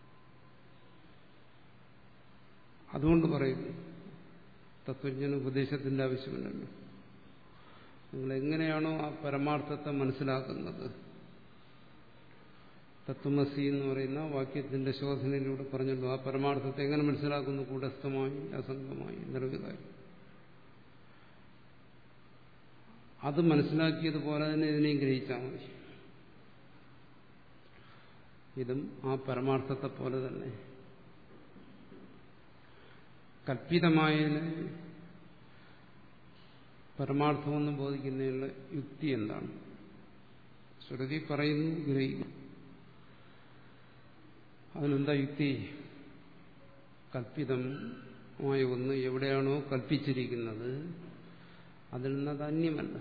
അതുകൊണ്ട് പറയുന്നു തത്വജ്ഞാന ഉപദേശത്തിന്റെ ആവശ്യമില്ലല്ലോ. നിങ്ങൾ എങ്ങനെയാണോ ആ പരമാർത്ഥത്തെ മനസ്സിലാക്കുന്നത്, തത്വമസി എന്ന് പറയുന്ന വാക്യത്തിന്റെ ശോധനയിലൂടെ പറഞ്ഞല്ലോ, ആ പരമാർത്ഥത്തെ എങ്ങനെ മനസ്സിലാക്കുന്നു? കൂടസ്ഥമായി, അസംഗമായി, നിർവികാരി. അത് മനസ്സിലാക്കിയതുപോലെ തന്നെ ഇതിനെയും ഗ്രഹിച്ചാൽ മതി. ഇതും ആ പരമാർത്ഥത്തെ പോലെ തന്നെ. കൽപ്പിതമായതിനെ പരമാർത്ഥമൊന്നും ബോധിക്കുന്നതിനുള്ള യുക്തി എന്താണ്? ശ്രുതി പറയുന്നു, ഗ്രഹിക്കുന്നു. അതിനെന്താ യുക്തി? കൽപ്പിതമായ ഒന്ന് എവിടെയാണോ കൽപ്പിച്ചിരിക്കുന്നത് അതിൽ നിന്നത് അന്യമല്ല.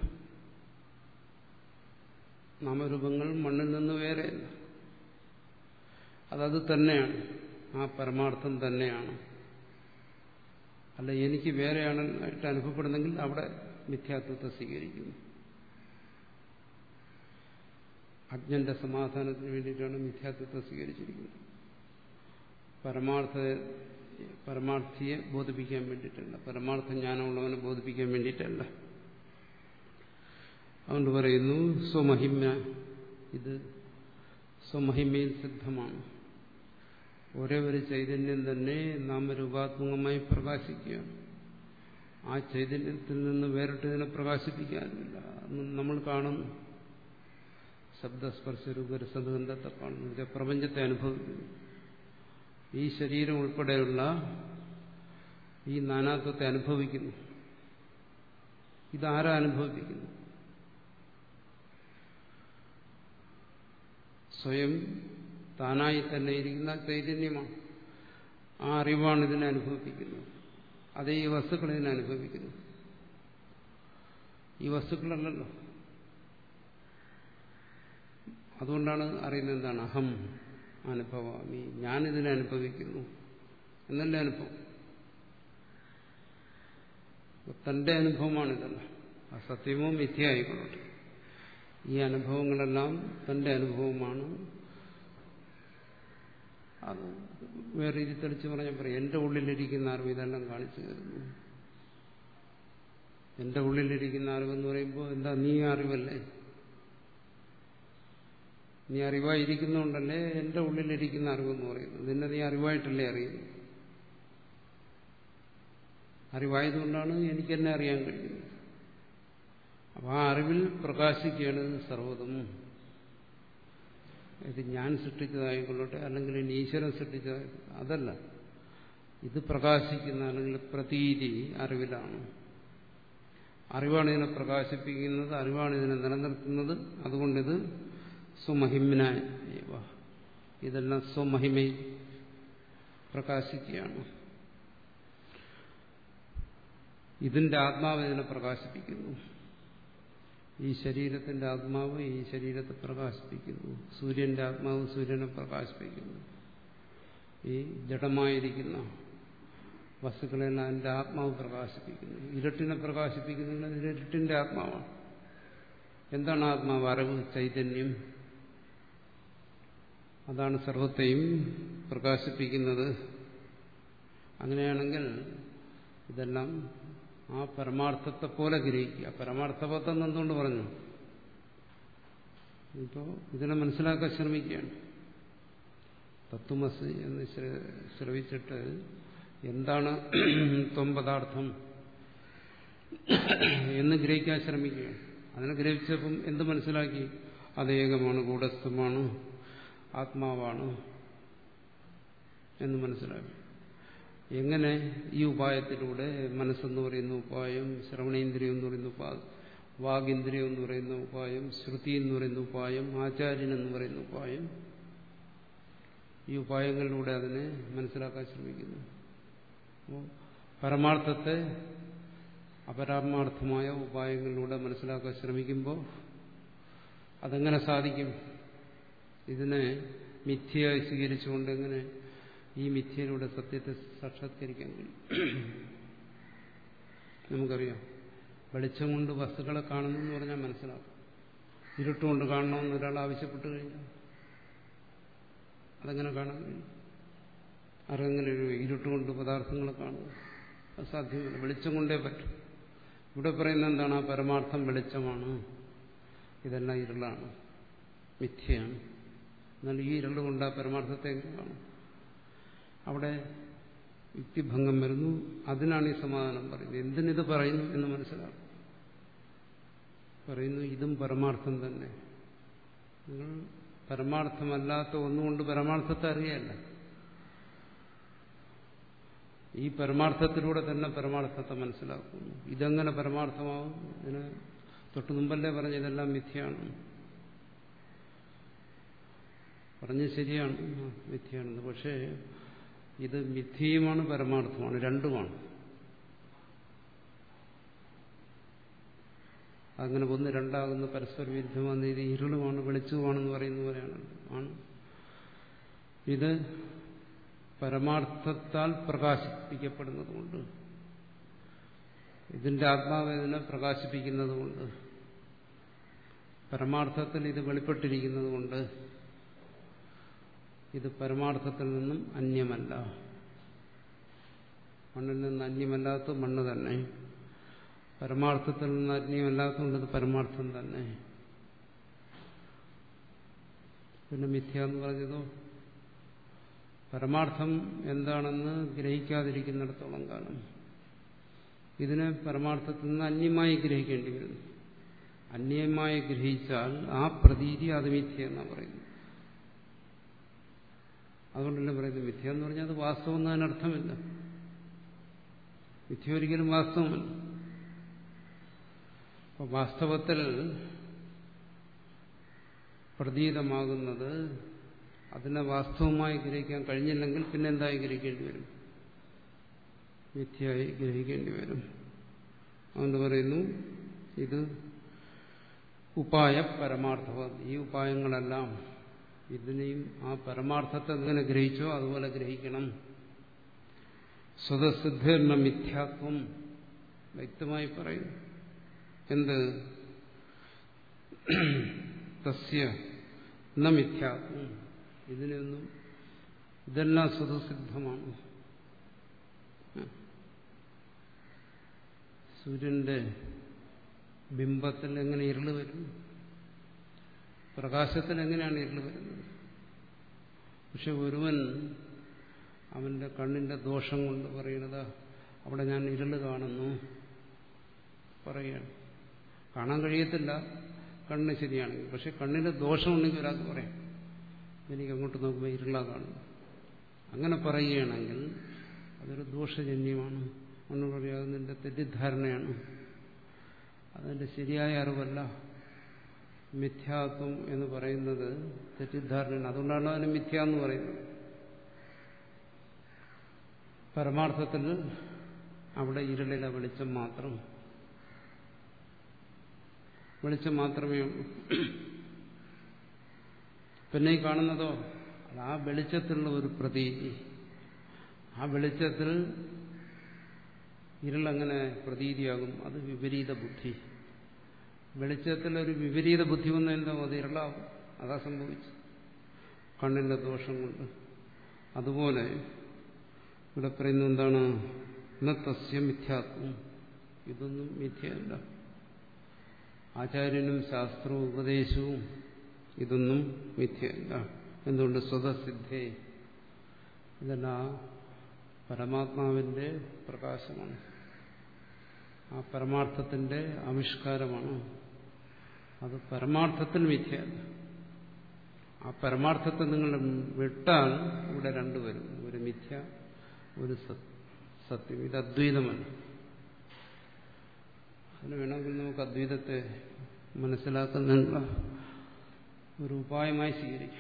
നാമരൂപങ്ങൾ മണ്ണിൽ നിന്ന് വേറെയല്ല, അതത് തന്നെയാണ്, ആ പരമാർത്ഥം തന്നെയാണ്. അല്ല എനിക്ക് വേറെയാണായിട്ട് അനുഭവപ്പെടുന്നെങ്കിൽ അവിടെ മിഥ്യാത്വത്തെ സ്വീകരിക്കുന്നു. അജ്ഞന്റെ സമാധാനത്തിന് വേണ്ടിയിട്ടാണ് മിഥ്യാത്വത്തെ സ്വീകരിച്ചിരിക്കുന്നത്. പരമാർത്ഥ പരമാർത്ഥിയെ ബോധിപ്പിക്കാൻ വേണ്ടിയിട്ടല്ല, പരമാർത്ഥ ജ്ഞാനമുള്ളവനെ ബോധിപ്പിക്കാൻ വേണ്ടിയിട്ടല്ല. അതുകൊണ്ട് പറയുന്നു സ്വമഹിമ, ഇത് സ്വമഹിമയിൽ സിദ്ധമാണ്. ഒരേ ഒരു ചൈതന്യം തന്നെ നാമരൂപാത്മകമായി പ്രകാശിക്കുകയാണ്. ആ ചൈതന്യത്തിൽ നിന്ന് വേറിട്ട് ഇതിനെ പ്രകാശിപ്പിക്കാനില്ല. നമ്മൾ കാണുന്നു, ശബ്ദസ്പർശ രൂപരസഗന്ധത്തെ കാണുന്നു, ഇത് പ്രപഞ്ചത്തെ അനുഭവിക്കുന്നു. ഈ ശരീരം ഉൾപ്പെടെയുള്ള ഈ നാനാത്വത്തെ അനുഭവിക്കുന്നു. ഇതാരാ അനുഭവിപ്പിക്കുന്നു? സ്വയം താനായി തന്നെ ഇരിക്കുന്ന ചൈതന്യമാണ്. ആ അറിവാണ് ഇതിനെ അനുഭവിപ്പിക്കുന്നത്. അതേ ഈ വസ്തുക്കൾ ഇതിനെ അനുഭവിക്കുന്നു. ഈ വസ്തുക്കളല്ലല്ലോ. അതുകൊണ്ടാണ് അറിയുന്നത് എന്താണ്? അഹം അനുഭവാമി, ഞാനിതിനെ അനുഭവിക്കുന്നു എന്നല്ലേ അനുഭവം. തന്റെ അനുഭവമാണിതല്ല. ആ സത്യമോ മിഥ്യയായിക്കൊള്ളട്ടെ, ഈ അനുഭവങ്ങളെല്ലാം തന്റെ അനുഭവമാണ്. അത് വേറെ രീതി തെളിച്ച് പറഞ്ഞാൽ പറയും, എന്റെ ഉള്ളിലിരിക്കുന്ന അറിവ് ഇതെല്ലാം കാണിച്ചു തരുന്നു. എന്റെ ഉള്ളിലിരിക്കുന്ന അറിവെന്ന് പറയുമ്പോൾ എന്താ? നീ അറിവല്ലേ? നീ അറിവായിരിക്കുന്നുണ്ടല്ലേ എന്റെ ഉള്ളിലിരിക്കുന്ന അറിവെന്ന് പറയുന്നത്. നിന്നെ നീ അറിവായിട്ടല്ലേ അറിയുന്നു. അറിവായതുകൊണ്ടാണ് എനിക്കെന്നെ അറിയാൻ കഴിയുന്നത്. അപ്പൊ ആ അറിവിൽ പ്രകാശിക്കുകയാണ് സർവ്വതും. ഇത് ഞാൻ സൃഷ്ടിച്ചതായിക്കൊള്ളട്ടെ, അല്ലെങ്കിൽ ഇനി ഈശ്വരൻ സൃഷ്ടിച്ചതായി, അതല്ല. ഇത് പ്രകാശിക്കുന്ന അല്ലെങ്കിൽ പ്രതീതി അറിവിലാണ്. അറിവാണ് ഇതിനെ പ്രകാശിപ്പിക്കുന്നത്, അറിവാണ് ഇതിനെ നിലനിർത്തുന്നത്. അതുകൊണ്ടിത് സ്വമഹിമനായ, ഇതെല്ലാം സ്വമഹിമയിൽ പ്രകാശിക്കുകയാണ്. ഇതിന്റെ ആത്മാവ് ഇതിനെ പ്രകാശിപ്പിക്കുന്നു. ഈ ശരീരത്തിന്റെ ആത്മാവ് ഈ ശരീരത്തെ പ്രകാശിപ്പിക്കുന്നു. സൂര്യന്റെ ആത്മാവ് സൂര്യനെ പ്രകാശിപ്പിക്കുന്നു. ഈ ജഡമായിരിക്കുന്ന വസ്തുക്കളെല്ലാം അതിന്റെ ആത്മാവ് പ്രകാശിപ്പിക്കുന്നു. ഇരട്ടിനെ പ്രകാശിപ്പിക്കുന്നില്ല, ഇത് ഇരട്ടിന്റെ ആത്മാവാണ്. എന്താണ് ആത്മാവ്? അറിവ്, ചൈതന്യം. അതാണ് സർവത്തെയും പ്രകാശിപ്പിക്കുന്നത്. അങ്ങനെയാണെങ്കിൽ ഇതെല്ലാം ആ പരമാർത്ഥത്തെ പോലെ ഗ്രഹിക്കുക. പരമാർത്ഥപദം എന്തുകൊണ്ട് പറഞ്ഞു? ഇപ്പോൾ ഇതിനെ മനസ്സിലാക്കാൻ ശ്രമിക്കുകയാണ്. തത്വമസി എന്ന് ശ്രവിച്ചിട്ട് എന്താണ് ത്വം പദാർത്ഥം എന്ന് ഗ്രഹിക്കാൻ ശ്രമിക്കുകയാണ്. അതിനെ ഗ്രഹിച്ചപ്പം എന്ത് മനസ്സിലാക്കി? അത് ഏകമാണ്, ഗൂഢസ്ഥമാണ്, ആത്മാവാണ് എന്ന് മനസ്സിലാക്കി. എങ്ങനെ? ഈ ഉപായത്തിലൂടെ. മനസ്സെന്ന് പറയുന്ന ഉപായം, ശ്രവണേന്ദ്രിയം എന്ന് പറയുന്ന ഉപായം, വാഗിന്ദ്രിയം എന്ന് പറയുന്ന ഉപായം, ശ്രുതി എന്ന് പറയുന്ന ഉപായം, ആചാര്യൻ എന്ന് പറയുന്ന ഉപായം, ഈ ഉപായങ്ങളിലൂടെ അതിനെ മനസ്സിലാക്കാൻ ശ്രമിക്കുന്നു. അപ്പോൾ പരമാർത്ഥത്തെ അപരമാർത്ഥമായ ഉപായങ്ങളിലൂടെ മനസ്സിലാക്കാൻ ശ്രമിക്കുമ്പോൾ അതെങ്ങനെ സാധിക്കും? ഇതിനെ മിഥ്യയായി സ്വീകരിച്ചുകൊണ്ട് എങ്ങനെ ഈ മിഥ്യയിലൂടെ സത്യത്തെ സാക്ഷാത്കരിക്കാൻ കഴിയും? നമുക്കറിയാം, വെളിച്ചം കൊണ്ട് വസ്തുക്കളെ കാണുന്നു എന്ന് പറഞ്ഞാൽ മനസ്സിലാക്കും. ഇരുട്ടുകൊണ്ട് കാണണമെന്ന് ഒരാൾ ആവശ്യപ്പെട്ട് കഴിഞ്ഞാൽ അതെങ്ങനെ കാണാൻ കഴിയും? ആരെങ്ങനെ ഒരു ഇരുട്ടുകൊണ്ട് പദാർത്ഥങ്ങളെ കാണുക? അത് സാധ്യമല്ല. വെളിച്ചം കൊണ്ടേ പറ്റും. ഇവിടെ പറയുന്നത് എന്താണ്? ആ പരമാർത്ഥം വെളിച്ചമാണ്, ഇതെല്ലാം ഇരുളാണ്, മിഥ്യയാണ്. എന്നാൽ ഈ ഇരുള് കൊണ്ട് ആ പരമാർത്ഥത്തെ കാണും. അവിടെ യുക്തിഭംഗം വരുന്നു. അതിനാണ് ഈ സമാധാനം പറയുന്നത്. എന്തിനിത് പറയുന്നു എന്ന് മനസ്സിലാക്കും. പറയുന്നു ഇതും പരമാർത്ഥം തന്നെ. നിങ്ങൾ പരമാർത്ഥമല്ലാത്ത ഒന്നുകൊണ്ട് പരമാർത്ഥത്തെ അറിയല്ല. ഈ പരമാർത്ഥത്തിലൂടെ തന്നെ പരമാർത്ഥത്തെ മനസ്സിലാക്കുന്നു. ഇതെങ്ങനെ പരമാർത്ഥമാവും? ഇതിന് തൊട്ടു മുമ്പല്ലേ പറഞ്ഞ ഇതെല്ലാം മിഥ്യയാണ്. പറഞ്ഞ് ശരിയാണ്, മിഥ്യയാണെന്ന്. പക്ഷേ ഇത് മിഥ്യയുമാണ്, പരമാർത്ഥമാണ്, രണ്ടുമാണ്. അങ്ങനെ ഒന്ന് രണ്ടാകുന്ന പരസ്പര വിരുദ്ധമാണ്. ഇത് ഇരുളുമാണ് വെളിച്ചവുമാണെന്ന് പറയുന്ന പോലെയാണ്. ആണ് ഇത് പരമാർത്ഥത്താൽ പ്രകാശിപ്പിക്കപ്പെടുന്നതുകൊണ്ട്, ഇതിന്റെ ആത്മാവേദന പ്രകാശിപ്പിക്കുന്നതുകൊണ്ട്, പരമാർത്ഥത്തിൽ ഇത് വെളിപ്പെട്ടിരിക്കുന്നതുകൊണ്ട് ഇത് പരമാർത്ഥത്തിൽ നിന്നും അന്യമല്ല. മണ്ണിൽ നിന്ന് അന്യമല്ലാത്ത മണ്ണ് തന്നെ, പരമാർത്ഥത്തിൽ നിന്ന് അന്യമല്ലാത്തതുകൊണ്ട് ഇത് പരമാർത്ഥം തന്നെ. പിന്നെ മിഥ്യ എന്ന് പറഞ്ഞതോ, പരമാർത്ഥം എന്താണെന്ന് ഗ്രഹിക്കാതിരിക്കുന്നിടത്തോളം കാലം ഇതിനെ പരമാർത്ഥത്തിൽ നിന്ന് അന്യമായി ഗ്രഹിക്കേണ്ടി വരുന്നു. അന്യമായി ഗ്രഹിച്ചാൽ ആ പ്രതീതി അത് മിഥ്യ എന്നാണ് പറയുന്നത്. അതുകൊണ്ടല്ലേ പറയുന്നത് മിഥ്യ എന്ന് പറഞ്ഞാൽ അത് വാസ്തവം എന്ന് അതിനർത്ഥമില്ല. മിഥ്യ ഒരിക്കലും വാസ്തവമല്ല. അപ്പോൾ വാസ്തവത്തിൽ പ്രതീതമാകുന്നത് അതിനെ വാസ്തവമായി ഗ്രഹിക്കാൻ കഴിഞ്ഞില്ലെങ്കിൽ പിന്നെ എന്തായി ഗ്രഹിക്കേണ്ടി വരും? മിഥ്യയായി ഗ്രഹിക്കേണ്ടി വരും. അതുകൊണ്ട് പറയുന്നു ഇത് ഉപായ പരമാർത്ഥവ. ഈ ഉപായങ്ങളെല്ലാം ഇതിനെയും ആ പരമാർത്ഥത്തെ എങ്ങനെ ഗ്രഹിച്ചോ അതുപോലെ ഗ്രഹിക്കണം. സ്വതസിദ്ധീർണ മിഥ്യാത്വം വ്യക്തമായി പറയുന്നു. എന്ത്? തസ്യ ന മിഥ്യാത്വം. ഇതിനൊന്നും, ഇതെല്ലാം സ്വതസിദ്ധമാണ്. സൂര്യന്റെ ബിംബത്തിൽ എങ്ങനെ ഇരുള് വരും? പ്രകാശത്തിൽ എങ്ങനെയാണ് ഇരുള് വരുന്നത്? പക്ഷെ ഒരുവൻ അവന്റെ കണ്ണിന്റെ ദോഷം കൊണ്ട് പറയുന്നത് അവിടെ ഞാൻ ഇരുള് കാണുന്നു പറയുകയാണ്. കാണാൻ കഴിയത്തില്ല കണ്ണിന് ശരിയാണെങ്കിൽ. പക്ഷെ കണ്ണിന്റെ ദോഷമുണ്ടെങ്കിൽ ഒരാൾക്ക് പറയാം എനിക്ക് അങ്ങോട്ട് നോക്കുമ്പോൾ ഇരുളാ കാണുന്നു. അങ്ങനെ പറയുകയാണെങ്കിൽ അതൊരു ദോഷജന്യമാണ്. ഒന്ന് പറയാതെ നിന്റെ തെറ്റിദ്ധാരണയാണ്, അതിന്റെ ശരിയായ അറിവല്ല. മിഥ്യാത്വം എന്ന് പറയുന്നത് തെറ്റിദ്ധാരണയാണ്. അതുകൊണ്ടാണ് അതിന് മിഥ്യ എന്ന് പറയുന്നത്. പരമാർത്ഥത്തിൽ അവിടെ ഇരുളിലെ വെളിച്ചം മാത്രം, വെളിച്ചം മാത്രമേ ഉള്ളൂ. പിന്നെ ഈ കാണുന്നതോ അത് ആ വെളിച്ചത്തിലുള്ള ഒരു പ്രതീതി. ആ വെളിച്ചത്തിൽ ഇരുളങ്ങനെ പ്രതീതിയാകും. അത് വിപരീത ബുദ്ധി. വെളിച്ചത്തിലൊരു വിപരീത ബുദ്ധി വന്ന എന്താ അത് ഇരളാവും. അതാ സംഭവിച്ചു കണ്ണിന്റെ ദോഷം കൊണ്ട്. അതുപോലെ ഇവിടെ പറയുന്നത് എന്താണ്? ന തസ്യ മിഥ്യാത്വം, ഇതൊന്നും മിഥ്യയല്ല. ആചാര്യനും ശാസ്ത്രവും ഉപദേശവും ഇതൊന്നും മിഥ്യയല്ല. എന്തുകൊണ്ട്? സ്വതസിദ്ധേ, ഇതെല്ലാം പരമാത്മാവിന്റെ പ്രകാശമാണ്, ആ പരമാർത്ഥത്തിന്റെ ആവിഷ്കാരമാണ്. അത് പരമാർത്ഥത്തിൽ മിഥ്യയല്ല. ആ പരമാർത്ഥത്തെ നിങ്ങൾ വിട്ടാൽ ഇവിടെ രണ്ടുപേരും, ഒരു മിഥ്യ, ഒരു സത്യം. ഇത് അദ്വൈതമല്ല. അതിന് വേണമെങ്കിൽ നമുക്ക് അദ്വൈതത്തെ മനസ്സിലാക്കുന്ന ഒരു ഉപായമായി സ്വീകരിക്കാം.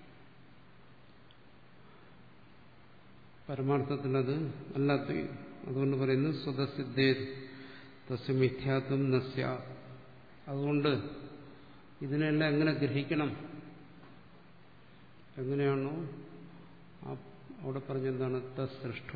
പരമാർത്ഥത്തിലത് അല്ല അദ്വൈതം. അതുകൊണ്ട് പറയുന്നു സ്വതസിദ്ധേ തസ്യ മിഥ്യാത്വം നസ്യ. അതുകൊണ്ട് ഇതിനെല്ലാം എങ്ങനെ ഗ്രഹിക്കണം? എങ്ങനെയാണോ അവിടെ പറഞ്ഞെന്താണ്? തസ്സൃഷ്ട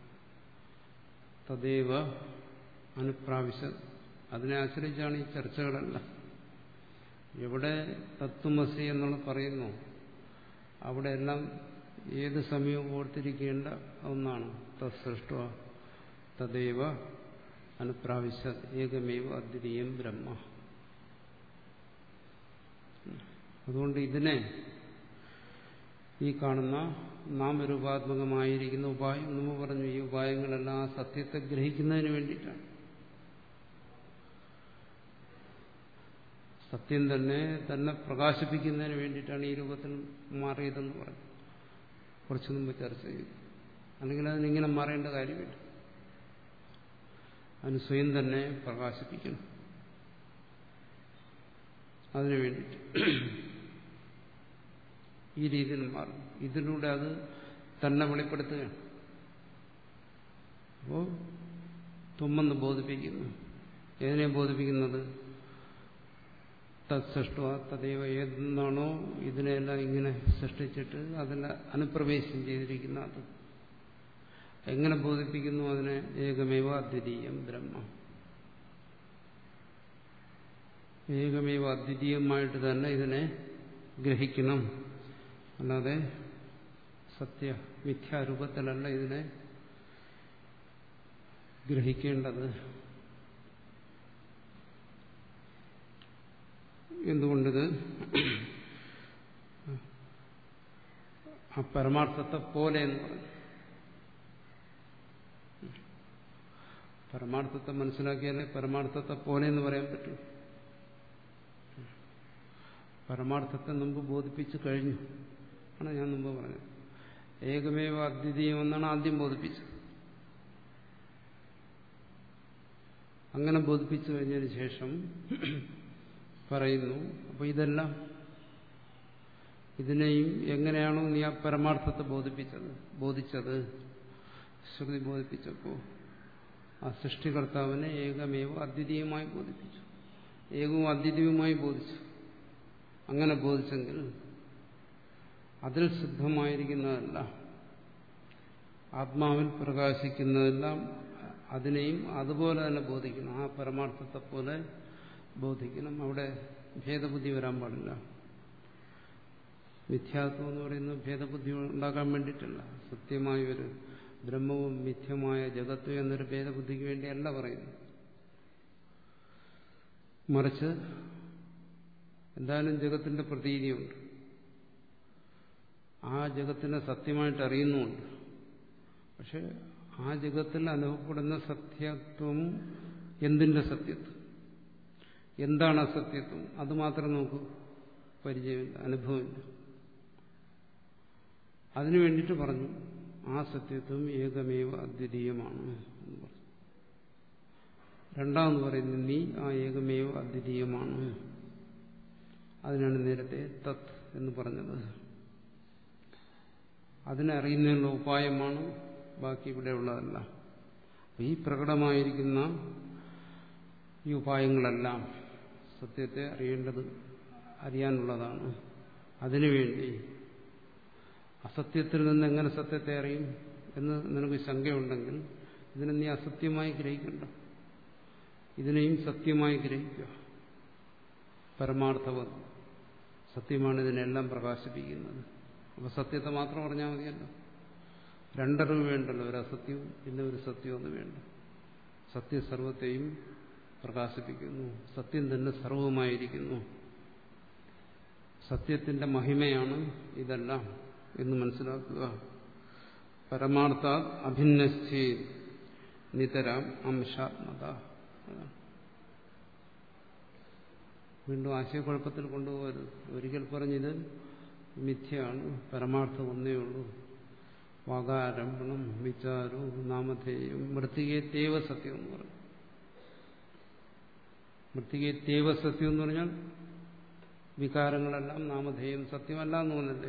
തദേവ അനുപ്രാവശ്യ. അതിനെ ആശ്രയിച്ചാണ് ഈ ചർച്ചകളെല്ലാം. എവിടെ തത്വമസി എന്നുള്ള പറയുന്നു അവിടെയെല്ലാം ഏത് സമയവും ഓർത്തിരിക്കേണ്ട ഒന്നാണ് തസ്സൃഷ്ട തദേവ അനുപ്രാവശ്യ ഏകമേവ അദ്വിതീയം ബ്രഹ്മ. അതുകൊണ്ട് ഇതിനെ ഈ കാണുന്ന നാമരൂപാത്മകമായിരിക്കുന്ന ഉപായം, നമ്മൾ പറഞ്ഞു ഈ ഉപായങ്ങളെല്ലാം ആ സത്യത്തെ ഗ്രഹിക്കുന്നതിന് വേണ്ടിയിട്ടാണ്. സത്യം തന്നെ തന്നെ പ്രകാശിപ്പിക്കുന്നതിന് വേണ്ടിയിട്ടാണ് ഈ രൂപത്തിൽ മാറിയതെന്ന് പറഞ്ഞു കുറച്ചു മുമ്പ് ചർച്ച ചെയ്തു. അല്ലെങ്കിൽ അതിനിങ്ങനെ മാറേണ്ട കാര്യമില്ല. അതിന് സ്വയം തന്നെ പ്രകാശിപ്പിക്കണം. അതിനു വേണ്ടിയിട്ട് ഈ രീതിയിൽ മാറും. ഇതിലൂടെ അത് തന്നെ വെളിപ്പെടുത്തുകയാണ്. അപ്പോ തുമ്മെന്ന് ബോധിപ്പിക്കുന്നു. ഏതിനെ ബോധിപ്പിക്കുന്നത്? തത്സൃഷ്ട തദൈവ. ഏതെന്നാണോ ഇതിനെല്ലാം ഇങ്ങനെ സൃഷ്ടിച്ചിട്ട് അതിൽ അനുപ്രവേശം ചെയ്തിരിക്കുന്ന അത് എങ്ങനെ ബോധിപ്പിക്കുന്നു? അതിനെ ഏകമേവ അദ്വിതീയം ബ്രഹ്മ. ഏകമേവ അദ്വിതീയമായിട്ട് തന്നെ ഇതിനെ ഗ്രഹിക്കണം. അല്ലാതെ സത്യ മിഥ്യാരൂപത്തിലല്ല ഇതിനെ ഗ്രഹിക്കേണ്ടത്. എന്തുകൊണ്ടിത് ആ പരമാർത്ഥത്തെ പോലെ എന്ന് പറഞ്ഞു. പരമാർത്ഥത്തെ മനസ്സിലാക്കിയാലേ പരമാർത്ഥത്തെ പോലെ എന്ന് പറയാൻ പറ്റൂ. പരമാർത്ഥത്തെ മുമ്പ് ബോധിപ്പിച്ചു കഴിഞ്ഞു ആണ് ഞാൻ മുമ്പ് പറഞ്ഞത്. ഏകമേവ അദ്വിതീയമെന്നാണ് ആദ്യം ബോധിപ്പിച്ചത്. അങ്ങനെ ബോധിപ്പിച്ചു കഴിഞ്ഞതിന് ശേഷം പറയുന്നു, അപ്പൊ ഇതെല്ലാം ഇതിനെയും എങ്ങനെയാണോ നീ ആ പരമാർത്ഥത്തെ ബോധിപ്പിച്ചത് ബോധിച്ചത് ശ്രുതി ബോധിപ്പിച്ചപ്പോ ആ സൃഷ്ടികർത്താവിനെ ഏകമേവ അദ്വിതീയമായി ബോധിപ്പിച്ചു. ഏകവും അദ്വിതീയവുമായി ബോധിച്ചു. അങ്ങനെ ബോധിച്ചെങ്കിൽ അതിൽ സിദ്ധമായിരിക്കുന്നതല്ല, ആത്മാവിൽ പ്രകാശിക്കുന്നതെല്ലാം അതിനെയും അതുപോലെ തന്നെ ബോധിക്കണം. ആ പരമാർത്ഥത്തെ പോലെ ബോധിക്കണം. അവിടെ ഭേദബുദ്ധി വരാൻ പാടില്ല. മിഥ്യാത്വം എന്ന് പറയുന്നത് ഭേദബുദ്ധി ഉണ്ടാക്കാൻ വേണ്ടിയിട്ടല്ല. സത്യമായ ഒരു ബ്രഹ്മവും മിഥ്യമായ ജഗത്തും എന്നൊരു ഭേദബുദ്ധിക്ക് വേണ്ടിയല്ല പറയുന്നു. മറിച്ച് എന്തായാലും ജഗത്തിന്റെ പ്രതീതിയുണ്ട്. ആ ജഗത്തിനെ സത്യമായിട്ട് അറിയുന്നുമുണ്ട്. പക്ഷെ ആ ജഗത്തിൽ അനുഭവപ്പെടുന്ന സത്യത്വം എന്തിന്റെ സത്യത്വം, എന്താണ് അസത്യത്വം, അതുമാത്രം നമുക്ക് പരിചയമില്ല, അനുഭവമില്ല. അതിനു വേണ്ടിയിട്ട് പറഞ്ഞു ആ സത്യത്വം ഏകമേവ അദ്വിതീയമാണ് എന്ന് പറഞ്ഞു. രണ്ടാമെന്ന് പറയുന്നത് നീ ആ ഏകമേവ അദ്വിതീയമാണ്. അതിനാണ് നേരത്തെ തത് എന്ന് പറഞ്ഞത്. അതിനെ അറിയുന്നതിനുള്ള ഉപായമാണ് ബാക്കി ഇവിടെയുള്ളതല്ല. ഈ പ്രകടമായിരിക്കുന്ന ഈ ഉപായങ്ങളെല്ലാം സത്യത്തെ അറിയേണ്ടത് അറിയാനുള്ളതാണ്. അതിനുവേണ്ടി അസത്യത്തിൽ നിന്ന് എങ്ങനെ സത്യത്തെ അറിയും എന്ന് നിനക്ക് ശങ്കയുണ്ടെങ്കിൽ ഇതിനെ നീ അസത്യമായി ഗ്രഹിക്കണ്ട, ഇതിനെയും സത്യമായി ഗ്രഹിക്കുക. പരമാർത്ഥവം സത്യമാണ് ഇതിനെല്ലാം പ്രകാശിപ്പിക്കുന്നത്. അപ്പോൾ സത്യത്തെ മാത്രം പറഞ്ഞാൽ മതിയല്ലോ. രണ്ടറിവ് വേണ്ടല്ലോ, ഒരു അസത്യവും പിന്നെ ഒരു സത്യവും ഒന്നും വേണ്ട. സത്യം സർവത്തെയും പ്രകാശിപ്പിക്കുന്നു, സത്യം തന്നെ സർവമായിരിക്കുന്നു, സത്യത്തിന്റെ മഹിമയാണ് ഇതെല്ലാം എന്ന് മനസ്സിലാക്കുക. പരമാർത്ഥ അഭിന്നശ്ചേ നിതരാം അംശാത്മത. വീണ്ടും ആശയക്കുഴപ്പത്തിൽ കൊണ്ടുപോകരുത്. ഒരിക്കൽ പറഞ്ഞത് മിഥ്യയാണ്, പരമാർത്ഥം ഒന്നേ ഉള്ളൂ. വാകാരംഭണം വിചാരവും നാമധേയം മൃത്തികേത്യവ സത്യം എന്ന് പറഞ്ഞു. മൃത്തികേത്യവ സത്യം എന്ന് പറഞ്ഞാൽ വികാരങ്ങളെല്ലാം നാമധേയം സത്യമല്ല എന്ന് പറഞ്ഞല്ലേ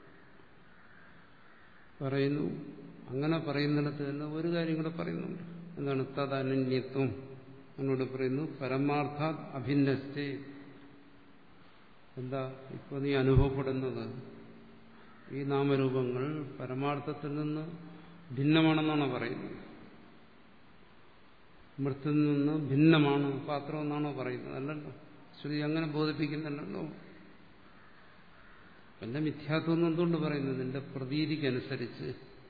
പറയുന്നു. അങ്ങനെ പറയുന്നിടത്ത് തന്നെ ഒരു കാര്യം കൂടെ പറയുന്നുണ്ട്. എന്താണ്? തദനന്യത്വം. എന്നോട് പറയുന്നു പരമാർത്ഥ അഭിന്നശ്ചേ. എന്താ ഇപ്പോൾ നീ അനുഭവപ്പെടുന്നത്? ഈ നാമരൂപങ്ങൾ പരമാർത്ഥത്തിൽ നിന്ന് ഭിന്നമാണെന്നാണ് പറയുന്നത്. മൃത്തിൽ നിന്ന് ഭിന്നമാണ് പാത്രം എന്നാണോ പറയുന്നത്? അല്ലല്ലോ. ശ്രുതി അങ്ങനെ ബോധിപ്പിക്കുന്നില്ലല്ലോ. പിന്നെ മിഥ്യാത്വം എന്തുകൊണ്ട് പറയുന്നത്? നിന്റെ പ്രതീതിക്കനുസരിച്ച്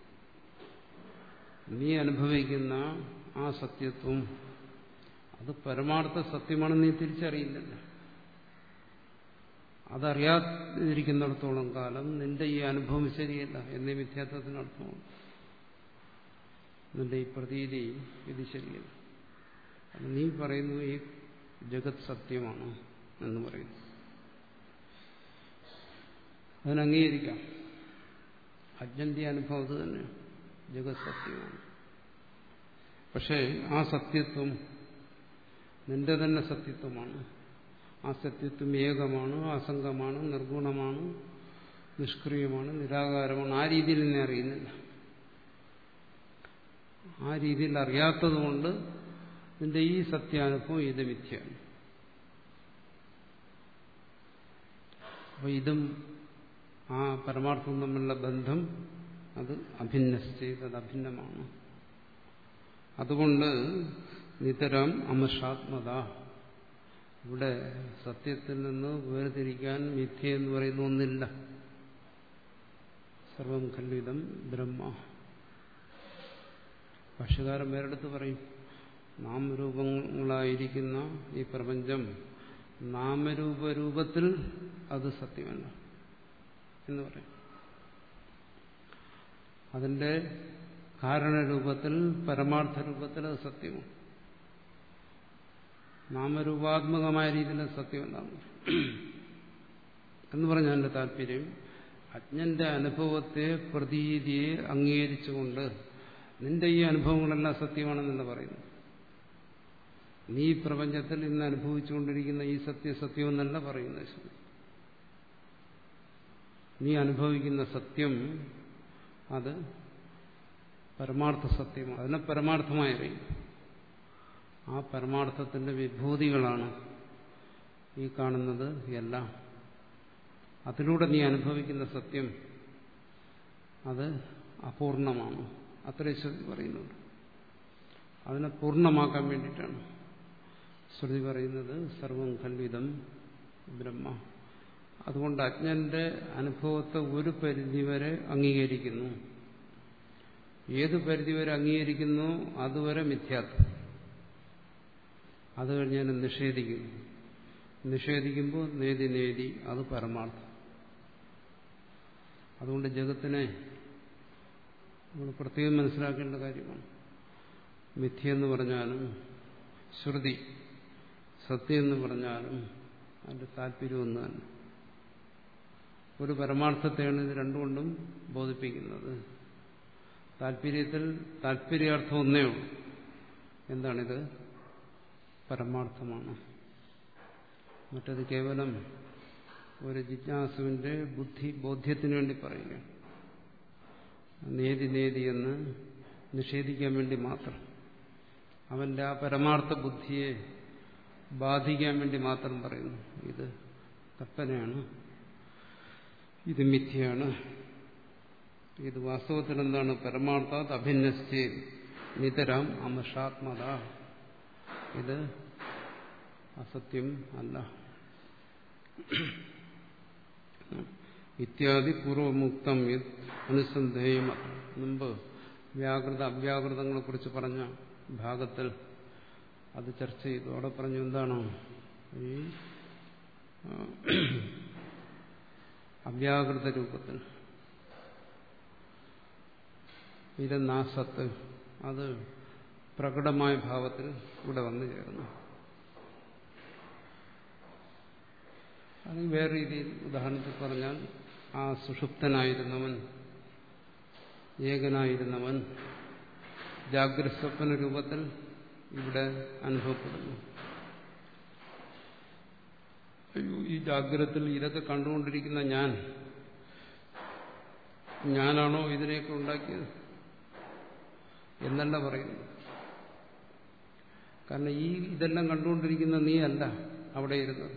നീ അനുഭവിക്കുന്ന ആ സത്യത്വം അത് പരമാർത്ഥ സത്യമാണെന്ന് നീ തിരിച്ചറിയില്ലല്ലോ. അതറിയാതിരിക്കുന്നിടത്തോളം കാലം നിന്റെ ഈ അനുഭവം ശരിയല്ല എന്നീ മിഥ്യാത്വത്തിനർത്ഥമാണ്. നിന്റെ ഈ പ്രതീതി ഇത് ശരിയല്ല. നീ പറയുന്നു ഈ ജഗത് സത്യമാണ് എന്ന് പറയുന്നു. അതിനംഗീകരിക്കാം. അജ്ഞന്റെ അനുഭവം അത് തന്നെ, ജഗത് സത്യമാണ്. പക്ഷേ ആ സത്യത്വം നിന്റെ തന്നെ സത്യത്വമാണ്. ആ സത്യത്വം ഏകമാണ്, അസംഗമാണ്, നിർഗുണമാണ്, നിഷ്ക്രിയമാണ്, നിരാകാരമാണ്. ആ രീതിയിൽ നിന്നെ അറിയുന്നില്ല. ആ രീതിയിൽ അറിയാത്തതുകൊണ്ട് നിന്റെ ഈ സത്യാനുഭവം ഇത് മിഥ്യയാണ്. അപ്പൊ ഇതും ആ പരമാർത്ഥം തമ്മിലുള്ള ബന്ധം അത് അഭിന്നശ്ചേത് അഭിന്നമാണ്. അതുകൊണ്ട് നിതരം അമർഷാത്മത. ഇവിടെ സത്യത്തിൽ നിന്ന് വേർതിരിക്കാൻ മിഥ്യ എന്ന് പറയുന്ന ഒന്നില്ല. സർവം ഖല്വിദം ബ്രഹ്മ. ഭാഷ്യകാരൻ വേറെടുത്ത് പറയും, നാമരൂപങ്ങളായിരിക്കുന്ന ഈ പ്രപഞ്ചം നാമരൂപരൂപത്തിൽ അത് സത്യമല്ല എന്ന് പറയും. അതിന്റെ കാരണരൂപത്തിൽ പരമാർത്ഥ രൂപത്തിൽ അത് സത്യമാണ്. നാമരൂപാത്മകമായ രീതിയിൽ സത്യമല്ല എന്ന് പറഞ്ഞാൽ എന്റെ താല്പര്യം, അജ്ഞന്റെ അനുഭവത്തെ പ്രതീതിയെ അംഗീകരിച്ചുകൊണ്ട് നിന്റെ ഈ അനുഭവങ്ങളെല്ലാം സത്യമാണെന്നല്ല പറയുന്നു. നീ പ്രപഞ്ചത്തിൽ ഇന്ന് അനുഭവിച്ചുകൊണ്ടിരിക്കുന്ന ഈ സത്യ സത്യമെന്നല്ല പറയുന്നത്. നീ അനുഭവിക്കുന്ന സത്യം അത് പരമാർത്ഥ സത്യമാണ്. അതിനെ പരമാർത്ഥമായി അറിയും. ആ പരമാർത്ഥത്തിന്റെ വിഭൂതികളാണ് ഈ കാണുന്നത് എല്ലാം. അതിലൂടെ നീ അനുഭവിക്കുന്ന സത്യം അത് അപൂർണമാണ്. അത്രയും ശ്രുതി പറയുന്നുണ്ട്. അതിനെ പൂർണ്ണമാക്കാൻ വേണ്ടിയിട്ടാണ് ശ്രുതി പറയുന്നത് സർവം ഖല്വിദം ബ്രഹ്മ. അതുകൊണ്ട് അജ്ഞന്റെ അനുഭവത്തെ ഒരു പരിധിവരെ അംഗീകരിക്കുന്നു. ഏത് പരിധിവരെ അംഗീകരിക്കുന്നു അതുവരെ മിഥ്യാത്വം. അത് കഴിഞ്ഞ് ഞാൻ നിഷേധിക്കുന്നു. നിഷേധിക്കുമ്പോൾ നേതി നേതി അത് പരമാർത്ഥം. അതുകൊണ്ട് ജഗത്തിനെ നമ്മൾ പ്രത്യേകം മനസ്സിലാക്കേണ്ട കാര്യമാണ്. മിഥ്യെന്ന് പറഞ്ഞാലും ശ്രുതി സത്യമെന്ന് പറഞ്ഞാലും അതിന്റെ താല്പര്യം ഒന്ന് തന്നെ. ഒരു പരമാർത്ഥത്തെയാണ് ഇത് രണ്ടുകൊണ്ടും ബോധിപ്പിക്കുന്നത്. താല്പര്യത്തിൽ താല്പര്യാർത്ഥം ഒന്നേ ഉള്ളൂ. എന്താണിത്? പരമാർത്ഥമാണ്. മറ്റത് കേവലം ഒരു ജിജ്ഞാസുവിന്റെ ബുദ്ധി ബോധ്യത്തിന് വേണ്ടി പറയുക, നേതി നേതി എന്ന് നിഷേധിക്കാൻ വേണ്ടി മാത്രം, അവന്റെ ആ പരമാർത്ഥ ബുദ്ധിയെ ബാധിക്കാൻ വേണ്ടി മാത്രം പറയുന്നു. ഇത് കൽപ്പനയാണ്, ഇത് മിഥ്യയാണ്. ഇത് വാസ്തവത്തിൽ എന്താണ്? പരമാർത്ഥാത് അഭിന്നശ്ചേ നിതരാം അമർഷാത്മത. ഇത് അസത്യം അല്ല. ഇത്യാദി പൂർവമുക്തം അനുസന്ധേയം. മുമ്പ് വ്യാകൃത അവ്യാകൃതങ്ങളെ കുറിച്ച് പറഞ്ഞ ഭാഗത്തിൽ അത് ചർച്ച ചെയ്തു. അവിടെ പറഞ്ഞു എന്താണോ ഈ അവ്യാകൃത രൂപത്തിൽ ഇരനാസത്ത് അത് പ്രകടമായ ഭാവത്തിൽ ഇവിടെ വന്നു ചേർന്നു. അല്ലെങ്കിൽ വേറെ രീതിയിൽ ഉദാഹരണത്തിൽ പറഞ്ഞാൽ ആ സുഷുപ്തനായിരുന്നവൻ, ഏകനായിരുന്നവൻ ജാഗ്രത സ്വപ്ന രൂപത്തിൽ ഇവിടെ അനുഭവപ്പെടുന്നു. അയ്യോ, ഈ ജാഗ്രതത്തിൽ ഇതൊക്കെ കണ്ടുകൊണ്ടിരിക്കുന്ന ഞാൻ ഞാനാണോ ഇതിനെയൊക്കെ ഉണ്ടാക്കിയത് എന്നല്ല പറയുന്നു. കാരണം ഈ ഇതെല്ലാം കണ്ടുകൊണ്ടിരിക്കുന്ന നീ അല്ല അവിടെ ഇരുന്നത്.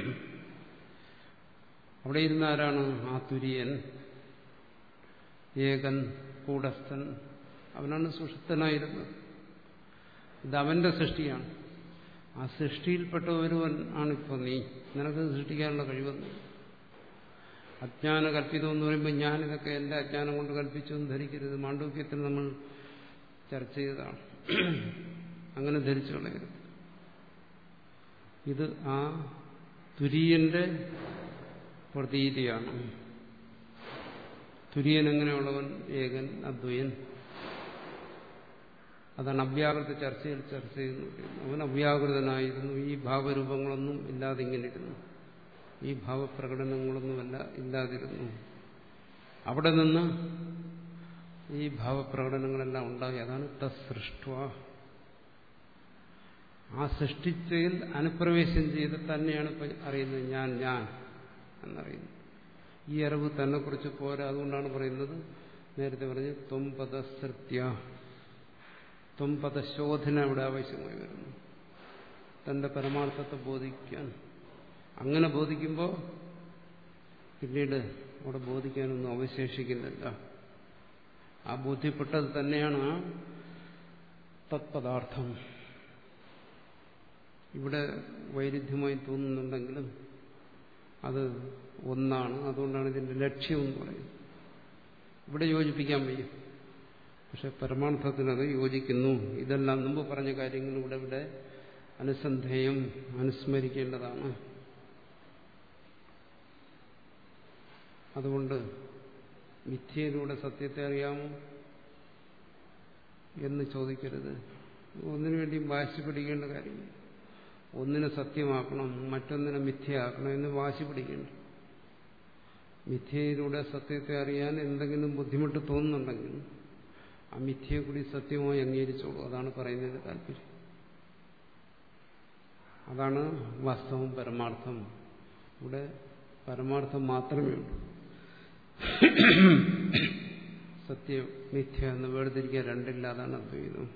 അവിടെ ഇരുന്ന ആരാണ്? ആ തുര്യൻ, ഏകൻ, കൂടസ്ഥൻ, അവനാണ് സുഷുപ്തനായിരുന്നത്. ഇത് അവന്റെ സൃഷ്ടിയാണ്. ആ സൃഷ്ടിയിൽപ്പെട്ട ഒരുവൻ ആണിപ്പോൾ നീ. നിനക്ക് സൃഷ്ടിക്കാനുള്ള കഴിവൊന്നും. അജ്ഞാന കല്പിതം എന്ന് പറയുമ്പോൾ ഞാനിതൊക്കെ എന്റെ അജ്ഞാനം കൊണ്ട് കൽപ്പിച്ചു എന്ന് ധരിക്കരുത്. മാണ്ഡവ്യത്തിൽ നമ്മൾ ചർച്ച ചെയ്തതാണ്. അങ്ങനെ ധരിച്ചു കളയരുത്. ഇത് ആ തുര്യന്റെ പ്രതീതിയാണ്. തുര്യൻ എങ്ങനെയുള്ളവൻ? ഏകൻ, അദ്വയൻ. അതാണ് അവ്യാകൃത ചർച്ചയിൽ ചർച്ച ചെയ്യുന്നത്. അവൻ അവ്യാകൃതനായിരുന്നു. ഈ ഭാവരൂപങ്ങളൊന്നും ഇല്ലാതെ ഇങ്ങനെ ഇരുന്നു. ഈ ഭാവപ്രകടനങ്ങളൊന്നുമല്ല ഇല്ലാതിരുന്നു. അവിടെ നിന്ന് ഈ ഭാവപ്രകടനങ്ങളെല്ലാം ഉണ്ടായി. അതാണ് തസ്സൃഷ്ട. ആ സൃഷ്ടിച്ചതിൽ അനുപ്രവേശം ചെയ്ത് തന്നെയാണ് ഇപ്പം അറിയുന്നത് ഞാൻ ഞാൻ എന്നറിയുന്നത്. ഈ അറിവ് തന്നെ കുറിച്ച് പോരാ. അതുകൊണ്ടാണ് പറയുന്നത്, നേരത്തെ പറഞ്ഞ് ത്വംപദസൃത്യ, ത്വംപദശോധന ഇവിടെ ആവശ്യമായി വരുന്നു. തന്റെ പരമാർത്ഥത്തെ ബോധിക്കാൻ. അങ്ങനെ ബോധിക്കുമ്പോൾ പിന്നീട് അവിടെ ബോധിക്കാനൊന്നും അവശേഷിക്കുന്നില്ല. ആ ബോധ്യപ്പെട്ടത് തന്നെയാണ് ആ തത്പദാർത്ഥം. ഇവിടെ വൈരുദ്ധ്യമായി തോന്നുന്നുണ്ടെങ്കിലും അത് ഒന്നാണ്. അതുകൊണ്ടാണ് ഇതിന്റെ ലക്ഷ്യം എന്ന് പറയുന്നത്. ഇവിടെ യോജിപ്പിക്കാൻ വയ്യ, പക്ഷെ പരമാർത്ഥത്തിനത് യോജിക്കുന്നു. ഇതെല്ലാം മുമ്പ് പറഞ്ഞ കാര്യങ്ങൾ ഇവിടെ ഇവിടെ അനുസന്ധേയം, അനുസ്മരിക്കേണ്ടതാണ്. അതുകൊണ്ട് മിഥ്യയിലൂടെ സത്യത്തെ അറിയാമോ എന്ന് ചോദിക്കരുത്. ഒന്നിനു വേണ്ടിയും വാശി പിടിക്കേണ്ട കാര്യം. ഒന്നിനെ സത്യമാക്കണം, മറ്റൊന്നിനെ മിഥ്യയാക്കണം എന്ന് വാശി പിടിക്കേണ്ട. മിഥ്യയിലൂടെ സത്യത്തെ അറിയാൻ എന്തെങ്കിലും ബുദ്ധിമുട്ട് തോന്നുന്നുണ്ടെങ്കിൽ ആ മിഥ്യയെ കൂടി സത്യമായി അംഗീകരിച്ചോളൂ. അതാണ് പറയുന്നതിന്റെ താല്പര്യം. അതാണ് വാസ്തവം, പരമാർത്ഥം. ഇവിടെ പരമാർത്ഥം മാത്രമേ ഉള്ളൂ. സത്യം മിഥ്യ എന്ന് വേർതിരിക്കാൻ രണ്ടില്ല. അതാണ് അദ്വൈതം.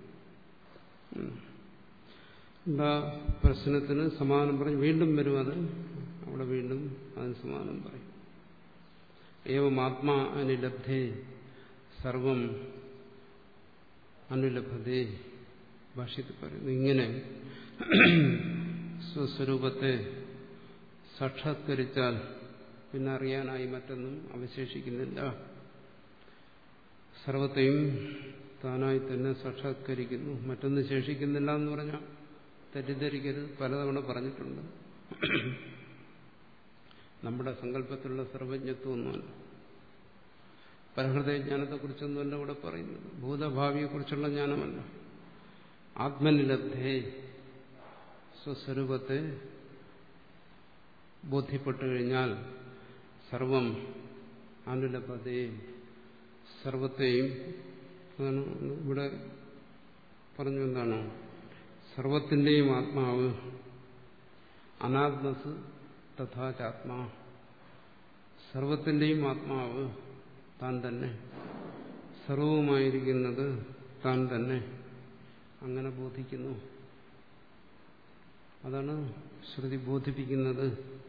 എന്താ പ്രശ്നത്തിന് സമാനം പറയും. വീണ്ടും വരും അത്. അവിടെ വീണ്ടും അതിന് സമാനം പറയും. ഏവം ആത്മാ അനുലബ്ധേ സർവം അനുലഭതേ. ഭാഷ്യത്തിൽ പറയുന്നു, ഇങ്ങനെ സ്വസ്വരൂപത്തെ സാക്ഷാത്കരിച്ചാൽ പിന്നെ അറിയാനായി മറ്റൊന്നും അവശേഷിക്കുന്നില്ല. സർവത്തെയും താനായി തന്നെ സാക്ഷാത്കരിക്കുന്നു, മറ്റൊന്നും ശേഷിക്കുന്നില്ല എന്ന് പറഞ്ഞാൽ തെറ്റിദ്ധരിക്കരുത്. പലതവണ പറഞ്ഞിട്ടുണ്ട്. നമ്മുടെ സങ്കല്പത്തിലുള്ള സർവജ്ഞത്വമൊന്നുമല്ല. പരഹൃദയജ്ഞാനത്തെക്കുറിച്ചൊന്നുമല്ല ഇവിടെ പറയുന്നത്. ഭൂതഭാവിയെക്കുറിച്ചുള്ള ജ്ഞാനമല്ല. ആത്മനിലബ്ധേ, സ്വസ്വരൂപത്തെ ബോധ്യപ്പെട്ടു കഴിഞ്ഞാൽ സർവം അനുലഭതേ, സർവത്തെയും. അതാണ് ഇവിടെ പറഞ്ഞു. എന്താണ്? സർവത്തിന്റെയും ആത്മാവ് അനാത്മസ് തഥാചാത്മാ. സർവത്തിന്റെയും ആത്മാവ് താൻ തന്നെ, സർവവുമായിരിക്കുന്നത് താൻ തന്നെ. അങ്ങനെ ബോധിക്കുന്നു. അതാണ് ശ്രുതി ബോധിപ്പിക്കുന്നത്.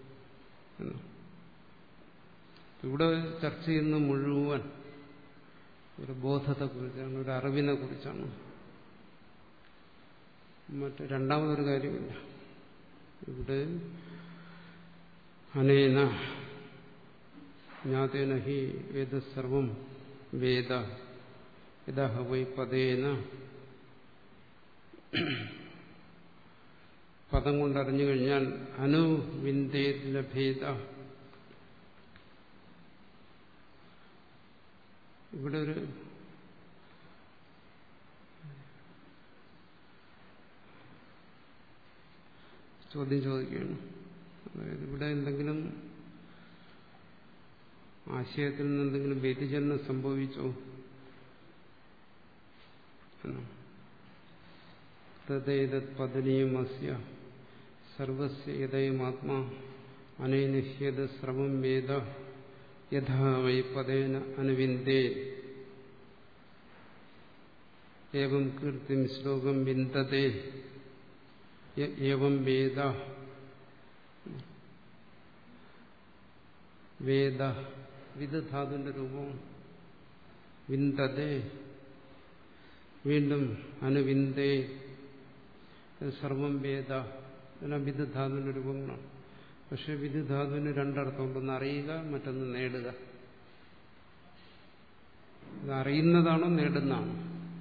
ഇവിടെ ചർച്ച ചെയ്യുന്ന മുഴുവൻ ഒരു ബോധത്തെക്കുറിച്ചാണ്, ഒരു അറിവിനെ കുറിച്ചാണ്. മറ്റ് രണ്ടാമതൊരു കാര്യമില്ല. ഇവിടെ അനേന ജ്ഞാതേന ഹി ഏതസർവം വേദ യദഹ വൈ പദേന പദം കൊണ്ടറിഞ്ഞു കഴിഞ്ഞാൽ അനുവിന്ദേത് ലഭേദ. ഇവിടെ ഒരു ചോദ്യം ചോദിക്കുകയാണ്. അതായത് ഇവിടെ എന്തെങ്കിലും ആശയത്തിൽ നിന്ന് എന്തെങ്കിലും വ്യതിചലനം സംഭവിച്ചോ? തദ്ദേതത് പതനീയം അസ്യ സർവസ്യ യദയം ആത്മാ അനൈനഹ്യത് സർവം വേദ യഥാ വൈ പദേന അനുവിന്ദേ ഏവം കീർത്തിം ശ്ലോകം വിന്ദതേ ഏവം വേദ. വേദ വിദ് ധാതുവിന്റെ രൂപം വിന്ദതേ, വീണ്ടും അനുവിന്ദേ, സർവം വേദ. ഇതെല്ലാം വിദ് ധാതുവിന്റെ രൂപങ്ങളാണ്. പക്ഷെ വിദ് ധാതുവിന് രണ്ടർത്ഥമുണ്ട്. ഒന്ന് അറിയുക, മറ്റൊന്ന് നേടുക. ഇത് അറിയുന്നതാണോ നേടുന്നതാണോ?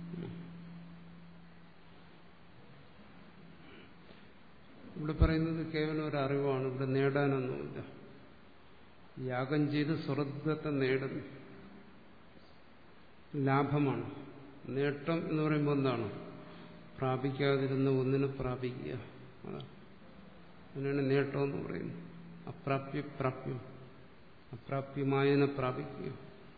ഇവിടെ പറയുന്നത് കേവലം ഒരു അറിവാണ്. ഇവിടെ നേടാനൊന്നുമില്ല. യാഗം ചെയ്ത് സ്വർഗത്തെ നേടുന്നു, ലാഭമാണ്. നേട്ടം എന്ന് പറയുമ്പോൾ എന്താണ്? പ്രാപിക്കാതിരുന്ന ഒന്നിനെ പ്രാപിക്കുക. അതാണ് അതിനാണ് നേട്ടം എന്ന് പറയുന്നത്. അപ്രാപ്യ പ്രാപ്യം, അപ്രാപ്യമായതിനെ പ്രാപിക്കുക.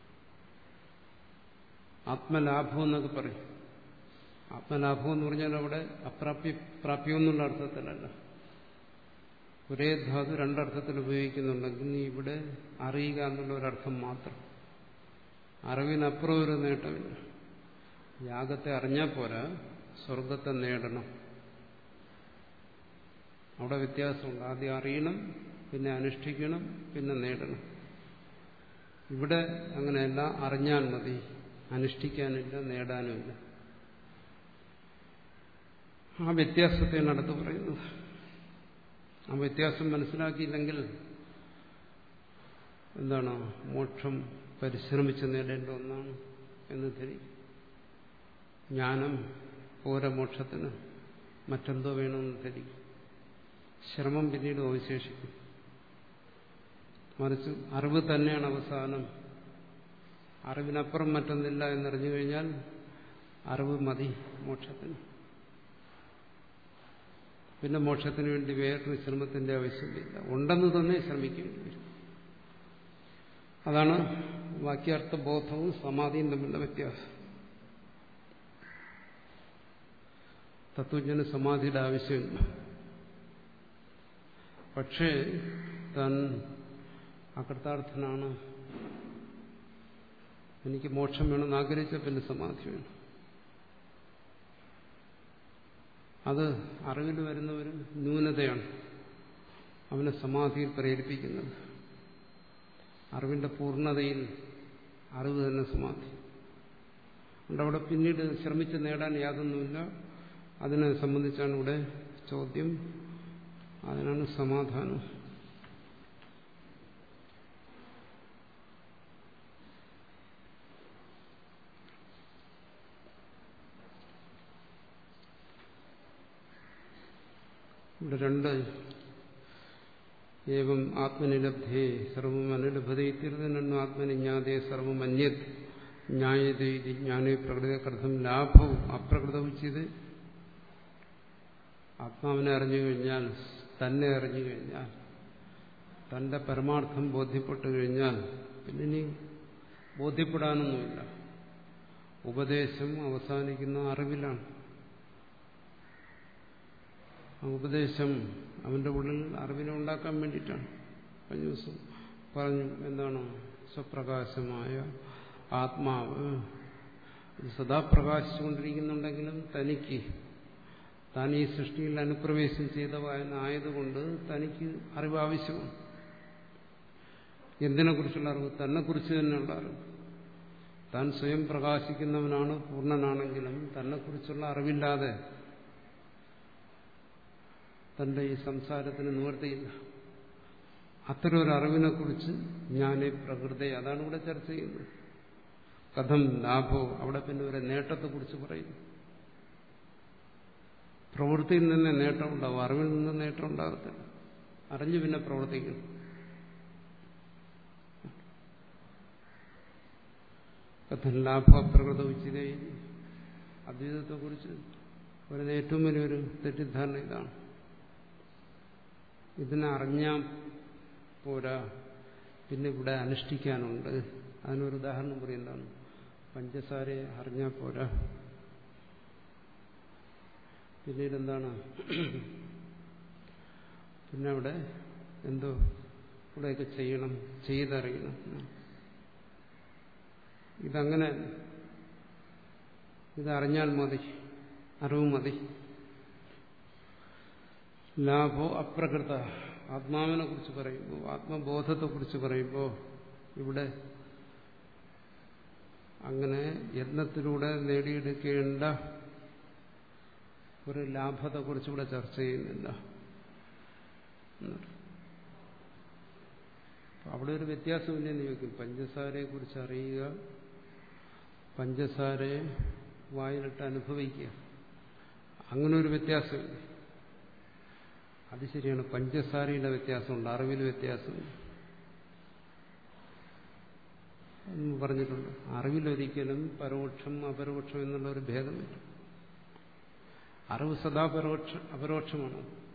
ആത്മലാഭം എന്നൊക്കെ പറയും. ആത്മലാഭം എന്ന് പറഞ്ഞാൽ അവിടെ അപ്രാപ്യ പ്രാപ്യം എന്നുള്ള അർത്ഥത്തിലല്ല. ഒരേ ധാതു രണ്ടർത്ഥത്തിൽ ഉപയോഗിക്കുന്നുണ്ടെങ്കിൽ ഇവിടെ അറിയുക എന്നുള്ള ഒരർത്ഥം മാത്രം. അറിവിനപ്പുറം ഒരു നേട്ടമില്ല. യാഗത്തെ അറിഞ്ഞാൽ പോരാ, സ്വർഗത്തെ നേടണം. അവിടെ വ്യത്യാസമുണ്ട്. ആദ്യം അറിയണം, പിന്നെ അനുഷ്ഠിക്കണം, പിന്നെ നേടണം. ഇവിടെ അങ്ങനെയല്ല. അറിഞ്ഞാൽ മതി, അനുഷ്ഠിക്കാനില്ല, നേടാനുമില്ല. ആ വ്യത്യാസത്തെയാണ് അടുത്ത് പറയുന്നത്. ആ വ്യത്യാസം മനസ്സിലാക്കിയില്ലെങ്കിൽ എന്താണ്? മോക്ഷം പരിശ്രമിച്ച് നേടേണ്ട ഒന്നാണ് എന്ന് ധരിക്കും. ജ്ഞാനം പോര മോക്ഷത്തിന്, മറ്റെന്തോ വേണമെന്ന് ധരിക്കും. ശ്രമം പിന്നീട് അവശേഷിക്കും. മറിച്ച് അറിവ് തന്നെയാണ് അവസാനം. അറിവിനപ്പുറം മറ്റൊന്നില്ല എന്നറിഞ്ഞു കഴിഞ്ഞാൽ അറിവ് മതി മോക്ഷത്തിന്. പിന്നെ മോക്ഷത്തിന് വേണ്ടി വേറൊരു ശ്രമത്തിന്റെ ആവശ്യമില്ല. ഉണ്ടെന്ന് തന്നെ ശ്രമിക്കേണ്ടി വരും. അതാണ് വാക്യാർത്ഥ ബോധവും സമാധിയും തമ്മിലുള്ള വ്യത്യാസം. തത്വജ്ഞന് സമാധിയുടെ ആവശ്യമില്ല. പക്ഷേ താൻ അകൃതാർത്ഥനാണ്, എനിക്ക് മോക്ഷം വേണമെന്ന് ആഗ്രഹിച്ച പിന്നെ സമാധി വേണം. അത് അറിവിൽ വരുന്ന ഒരു ന്യൂനതയാണ് അവനെ സമാധിയിൽ പ്രേരിപ്പിക്കുന്നത്. അറിവിന്റെ പൂർണ്ണതയിൽ അറിവ് തന്നെ സമാധി. അതുകൊണ്ട് അവിടെ പിന്നീട് ശ്രമിച്ച് നേടാൻ യാതൊന്നുമില്ല. അതിനെ സംബന്ധിച്ചാണ് ഇവിടെ ചോദ്യം. അതിനാണ് സമാധാനം. ഇവിടെ രണ്ട് ഏവം ആത്മനിലബ്ധേ സർവം അനുലഭതേ തീർന്നു ആത്മനി ജ്ഞാതേ സർവം അന്യത് ജ്ഞായതേ ജ്ഞാനേ പ്രകൃതകൃതം ലാഭവും അപ്രകൃതവും ചെയ്ത് ആത്മാവിനെ അറിഞ്ഞു കഴിഞ്ഞാൽ, തന്നെ അറിഞ്ഞു കഴിഞ്ഞാൽ, തന്റെ പരമാർത്ഥം ബോധ്യപ്പെട്ടു കഴിഞ്ഞാൽ പിന്നെ ഇനി ബോധ്യപ്പെടാനൊന്നുമില്ല. ഉപദേശം അവസാനിക്കുന്ന അറിവിലാണ്. ആ ഉപദേശം അവന്റെ ഉള്ളിൽ അറിവിനെ ഉണ്ടാക്കാൻ വേണ്ടിയിട്ടാണ്. കഴിഞ്ഞ ദിവസം പറഞ്ഞു എന്താണ്? സ്വപ്രകാശമായ ആത്മാവ് സദാ പ്രകാശിച്ചുകൊണ്ടിരിക്കുന്നുണ്ടെങ്കിലും തനിക്ക് താൻ ഈ സൃഷ്ടിയിൽ അനുപ്രവേശം ചെയ്തവായനായതുകൊണ്ട് തനിക്ക് അറിവ് ആവശ്യമാണ്. എന്തിനെക്കുറിച്ചുള്ള അറിവ്? തന്നെക്കുറിച്ച് തന്നെയുള്ള അറിവ്. താൻ സ്വയം പ്രകാശിക്കുന്നവനാണ്, പൂർണ്ണനാണെങ്കിലും തന്നെക്കുറിച്ചുള്ള അറിവില്ലാതെ തന്റെ ഈ സംസാരത്തിന് നിവൃത്തിയില്ല. അത്തരം ഒരു അറിവിനെ കുറിച്ച് ജ്ഞാനെ പ്രകൃതി, അതാണ് ഇവിടെ ചർച്ച ചെയ്യുന്നത്. കഥം ലാഭോ, അവിടെ പിന്നെ ഒരു നേട്ടത്തെക്കുറിച്ച് പറയുന്നു. പ്രവൃത്തിയിൽ നിന്ന് നേട്ടം ഉണ്ടാവും, അറിവിൽ നിന്ന് നേട്ടം ഉണ്ടാകത്തില്ല. അറിഞ്ഞു പിന്നെ പ്രവർത്തിക്കണം. കഥം ലാഭപ്രകൃത ഉച്ചിതേ, അദ്വൈതത്തെക്കുറിച്ച് പറയുന്ന ഏറ്റവും വലിയൊരു തെറ്റിദ്ധാരണ ഇതാണ്. ഇതിനെ അറിഞ്ഞാൽ പോരാ, പിന്നെ ഇവിടെ അനുഷ്ഠിക്കാനുണ്ട്. അതിനൊരു ഉദാഹരണം പറയുന്നതാണ്, പഞ്ചസാരയെ അറിഞ്ഞാൽ പോരാ, പിന്നീട് എന്താണ്, പിന്നെ അവിടെ എന്തോ ഇവിടെയൊക്കെ ചെയ്യണം, ചെയ്തറിയണം. ഇതങ്ങനെ, ഇതറിഞ്ഞാൽ മതി, അറിവ് മതി. ലാഭോ അപ്രകൃത, ആത്മാവിനെ കുറിച്ച് പറയുമ്പോൾ, ആത്മബോധത്തെക്കുറിച്ച് പറയുമ്പോൾ ഇവിടെ അങ്ങനെ യത്നത്തിലൂടെ നേടിയെടുക്കേണ്ട ഒരു ലാഭത്തെക്കുറിച്ച് ഇവിടെ ചർച്ച ചെയ്യുന്നില്ല. അവിടെ ഒരു വ്യത്യാസമില്ലെന്ന് ചോദിക്കും. പഞ്ചസാരയെ കുറിച്ച് അറിയുക, പഞ്ചസാരയെ വായിലിട്ട് അനുഭവിക്കുക, അങ്ങനെ ഒരു വ്യത്യാസമില്ല. അത് ശരിയാണ്, പഞ്ചസാരയുടെ വ്യത്യാസമുണ്ട്, അറിവിൽ വ്യത്യാസമുണ്ട് എന്ന് പറഞ്ഞിട്ടുണ്ട്. അറിവിലൊരിക്കലും പരോക്ഷം അപരോക്ഷം എന്നുള്ള ഒരു ഭേദമില്ല. അറിവ് സദാ പരോക്ഷ അപരോക്ഷമാണ്,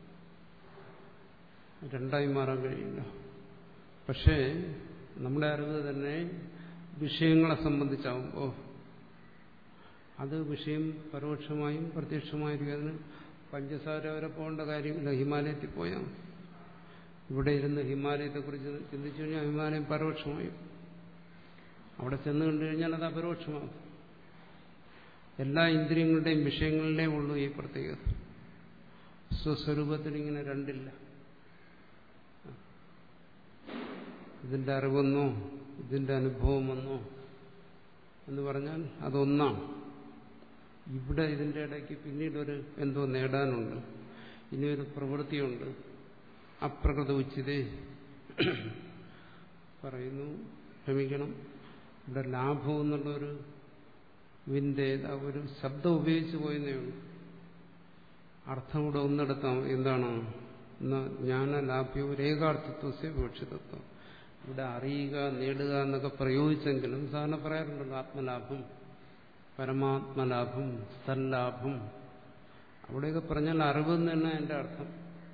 രണ്ടായി മാറാൻ കഴിയില്ല. പക്ഷേ നമ്മുടെ അറിവ് തന്നെ വിഷയങ്ങളെ സംബന്ധിച്ചാവുമ്പോൾ അത് വിഷയം പരോക്ഷമായും പ്രത്യക്ഷമായിരിക്കും. അതിന് പഞ്ചസാര വരെ പോകേണ്ട കാര്യമില്ല, ഹിമാലയത്തിൽ പോയാൽ ഇവിടെ ഇരുന്ന് ഹിമാലയത്തെക്കുറിച്ച് ചിന്തിച്ചു കഴിഞ്ഞാൽ ഹിമാലയം പരോക്ഷമായും, അവിടെ ചെന്ന് കണ്ടു കഴിഞ്ഞാൽ അത് അപരോക്ഷമാകും. എല്ലാ ഇന്ദ്രിയങ്ങളുടെയും വിഷയങ്ങളുടെയും ഉള്ളൂ ഈ പ്രത്യേകത. സ്വസ്വരൂപത്തിൽ ഇങ്ങനെ രണ്ടില്ല. ഇതിന്റെ അറിവെന്നോ ഇതിന്റെ അനുഭവമെന്നോ എന്ന് പറഞ്ഞാൽ അതൊന്നാണ്. ഇവിടെ ഇതിന്റെ ഇടയ്ക്ക് പിന്നീടൊരു എന്തോ നേടാനുണ്ട്, ഇനിയൊരു പ്രവൃത്തിയുണ്ട്. അപ്രകൃത ഉച്ചിതേ പറയുന്നു, ക്ഷമിക്കണം, ഇവിടെ ലാഭം എന്നുള്ളൊരു വിന്ദേത ഒരു ശബ്ദം ഉപയോഗിച്ചു പോയെന്നേ ഉള്ളൂ. അർത്ഥം കൂടെ ഒന്നെടുത്താം. എന്താണ് ജ്ഞാനലാഭ്യോ രേഖാർത്ഥത്വസ്യ വിവക്ഷിതത്വം. ഇവിടെ അറിയുക, നേടുക എന്നൊക്കെ പ്രയോഗിച്ചെങ്കിലും സാധാരണ പറയാറുണ്ടല്ലോ ആത്മലാഭം, പരമാത്മലാഭം, സ്ഥലാഭം. അവിടെയൊക്കെ പറഞ്ഞാൽ അറിവെന്ന് തന്നെ എൻ്റെ അർത്ഥം.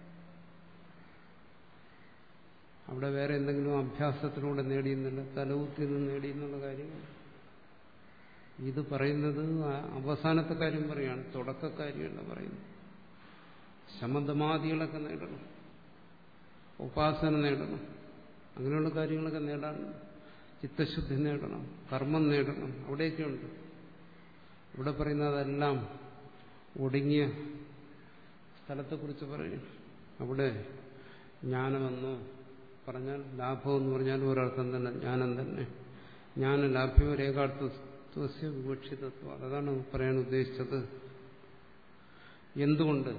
അവിടെ വേറെ എന്തെങ്കിലും അഭ്യാസത്തിലൂടെ നേടിയെന്നില്ല, തലവുത്തിൽ നിന്ന് നേടിയെന്നുള്ള കാര്യങ്ങൾ. ഇത് പറയുന്നത് അവസാനത്തെ കാര്യം പറയാണ്, തുടക്കക്കാരിയല്ല പറയുന്നത്. ശമദമാദികളൊക്കെ നേടണം, ഉപാസന നേടണം, അങ്ങനെയുള്ള കാര്യങ്ങളൊക്കെ നേടാൻ, ചിത്തശുദ്ധി നേടണം, കർമ്മം നേടണം, അവിടെയൊക്കെയുണ്ട്. ഇവിടെ പറയുന്നതെല്ലാം ഒടുങ്ങിയ സ്ഥലത്തെക്കുറിച്ച് പറയും. അവിടെ ജ്ഞാനമെന്നോ പറഞ്ഞാൽ ലാഭമെന്ന് പറഞ്ഞാൽ ഒരർത്ഥം തന്നെ, ജ്ഞാനം തന്നെ. ജ്ഞാനലാഭ്യോ രേഖാർത്ഥത്വസ്യ വിവക്ഷിതത്വം, അതാണ് പറയാൻ ഉദ്ദേശിച്ചത്. എന്തുകൊണ്ട്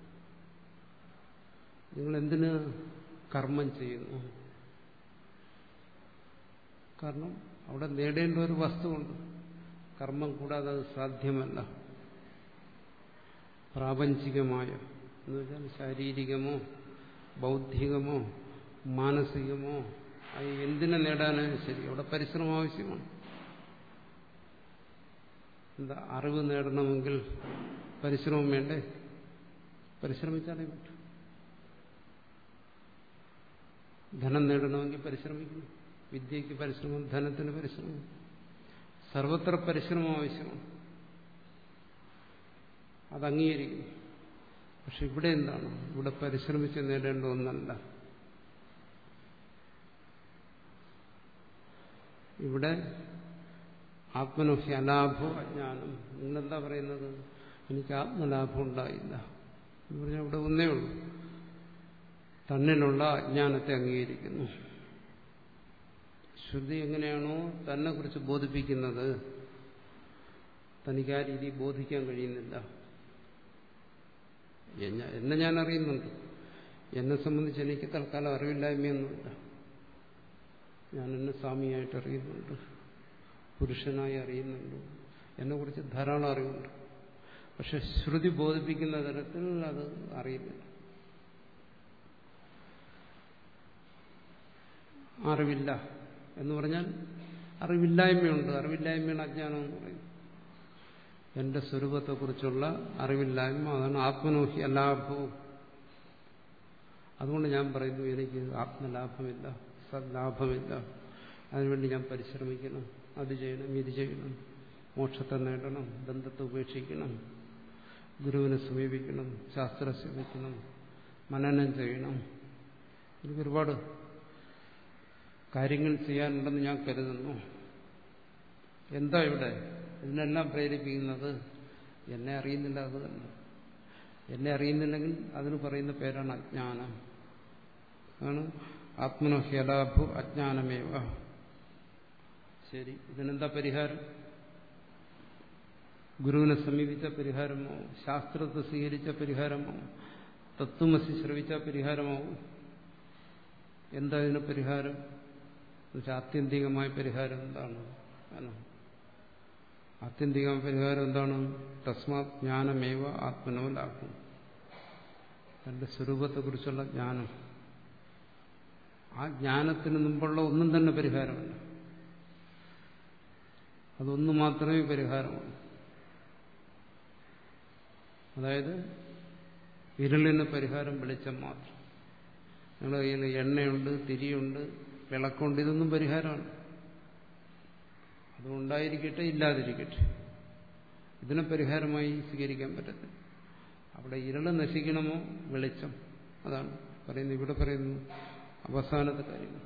നിങ്ങൾ എന്തിന് കർമ്മം ചെയ്യുന്നു? കാരണം അവിടെ നേടേണ്ട ഒരു വസ്തുവുണ്ട്. കർമ്മം കൂടാതെ അത് സാധ്യമല്ല. പ്രാപഞ്ചികമായ എന്ന് വെച്ചാൽ ശാരീരികമോ ബൗദ്ധികമോ മാനസികമോ അത് എന്തിനെ നേടാനും ശരി അവിടെ പരിശ്രമം ആവശ്യമാണ്. എന്താ, അറിവ് നേടണമെങ്കിൽ പരിശ്രമം വേണ്ടേ? പരിശ്രമിച്ചാലേ പറ്റൂ. ധനം നേടണമെങ്കിൽ പരിശ്രമിക്കണം, വിദ്യയ്ക്ക് പരിശ്രമം, ധനത്തിന് പരിശ്രമം, സർവത്ര പരിശ്രമം ആവശ്യമാണ്. അത് അംഗീകരിക്കും. പക്ഷെ ഇവിടെ എന്താണ്, ഇവിടെ പരിശ്രമിച്ച് നേടേണ്ട ഒന്നല്ല. ഇവിടെ ആത്മനോഹി അലാഭോ അജ്ഞാനം. നിങ്ങളെന്താ പറയുന്നത്? എനിക്ക് ആത്മലാഭം ഉണ്ടായില്ല എന്ന് പറഞ്ഞാൽ ഇവിടെ ഒന്നേ ഉള്ളൂ, തന്നിലുള്ള അജ്ഞാനത്തെ അംഗീകരിക്കുന്നു. ശ്രുതി എങ്ങനെയാണോ തന്നെ കുറിച്ച് ബോധിപ്പിക്കുന്നത്, തനിക്ക് ആ രീതി ബോധിക്കാൻ കഴിയുന്നില്ല. എന്നെ ഞാൻ അറിയുന്നുണ്ട്, എന്നെ സംബന്ധിച്ച് എനിക്ക് തൽക്കാലം അറിവില്ലായ്മയൊന്നുമില്ല. ഞാൻ എന്നെ സ്വാമിയായിട്ട് അറിയുന്നുണ്ട്, പുരുഷനായി അറിയുന്നുണ്ട്, എന്നെക്കുറിച്ച് ധാരാളം അറിവുണ്ട്. പക്ഷെ ശ്രുതി ബോധിപ്പിക്കുന്ന തരത്തിൽ അത് അറിയുന്നില്ല. അറിവില്ല എന്ന് പറഞ്ഞാൽ അറിവില്ലായ്മയുണ്ട്. അറിവില്ലായ്മയാണ് അജ്ഞാനം എന്ന് പറയുന്നത്. എന്റെ സ്വരൂപത്തെക്കുറിച്ചുള്ള അറിവില്ലായ്മ, അതാണ് ആത്മനോഹി അലാഭവും. അതുകൊണ്ട് ഞാൻ പറയുന്നു, എനിക്ക് ആത്മലാഭമില്ല, സദ്ലാഭമില്ല. അതിനുവേണ്ടി ഞാൻ പരിശ്രമിക്കണം, അത് ചെയ്യണം, ഇത് ചെയ്യണം, മോക്ഷത്തെ നേടണം, ബന്ധത്തെ ഉപേക്ഷിക്കണം, ഗുരുവിനെ സമീപിക്കണം, ശാസ്ത്രം ശ്രമിക്കണം, മനനം ചെയ്യണം. എനിക്ക് ഒരുപാട് കാര്യങ്ങൾ ചെയ്യാനുണ്ടെന്ന് ഞാൻ കരുതുന്നു. എന്താ ഇവിടെ ഇതിനെല്ലാം പ്രേരിപ്പിക്കുന്നത്? എന്നെ അറിയുന്നില്ല, അത് തന്നെ. എന്നെ അറിയുന്നില്ലെങ്കിൽ അതിന് പറയുന്ന പേരാണ് അജ്ഞാനം. അതാണ് ആത്മനോ ഹ്യലാഭു അജ്ഞാനമേവ. ശരി, ഇതിനെന്താ പരിഹാരം? ഗുരുവിനെ സമീപിച്ച പരിഹാരമോ, ശാസ്ത്രത്തെ സ്വീകരിച്ച പരിഹാരമോ, തത്വമസി ശ്രവിച്ച പരിഹാരമാവും? എന്താ ഇതിന് പരിഹാരം? ആത്യന്തികമായ പരിഹാരം എന്താണ്? ആത്യന്തികമായ പരിഹാരം എന്താണ്? തസ്മാത് ജ്ഞാനമേവ ആത്മനോ ലാഭം. തന്റെ സ്വരൂപത്തെക്കുറിച്ചുള്ള ജ്ഞാനം. ആ ജ്ഞാനത്തിന് മുമ്പുള്ള ഒന്നും തന്നെ പരിഹാരമല്ല. അതൊന്നു മാത്രമേ പരിഹാരമുള്ളൂ. അതായത് ഇരുളിന് പരിഹാരം വെളിച്ചം മാത്രം. നിങ്ങളുടെ കയ്യിൽ എണ്ണയുണ്ട്, തിരിയുണ്ട്, വിളക്കുണ്ട്, ഇതൊന്നും പരിഹാരമാണ്. അതുണ്ടായിരിക്കട്ടെ, ഇല്ലാതിരിക്കട്ടെ, ഇതിനെ പരിഹാരമായി സ്വീകരിക്കാൻ പറ്റത്തില്ല. അവിടെ ഇരുള് നശിക്കണമോ വെളിച്ചം? അതാണ് പറയുന്നത്. ഇവിടെ പറയുന്നു അവസാനത്തെ കാര്യങ്ങൾ.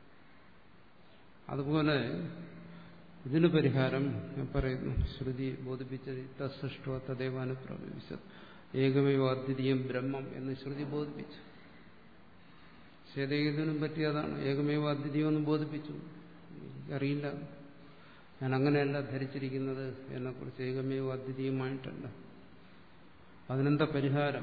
അതുപോലെ ഇതിന് പരിഹാരം പറയുന്നു. ശ്രുതി ബോധിപ്പിച്ചത് തസ്സൃഷ്ടോ തദേവാനുപ്രവേശ ഏകമേവ അദ്വിതീയം ബ്രഹ്മം എന്ന് ശ്രുതി ബോധിപ്പിച്ചു. ശേതേകത്തിനും പറ്റിയതാണ്. ഏകമേവ അദ്വിതീയം എന്ന് ബോധിപ്പിച്ചു. അറിയില്ല, ഞാൻ അങ്ങനെയല്ല ധരിച്ചിരിക്കുന്നത്, എന്നെക്കുറിച്ച് ഏകമേവ അദ്വിതീയമായിട്ടല്ല. അതിനെന്താ പരിഹാരം?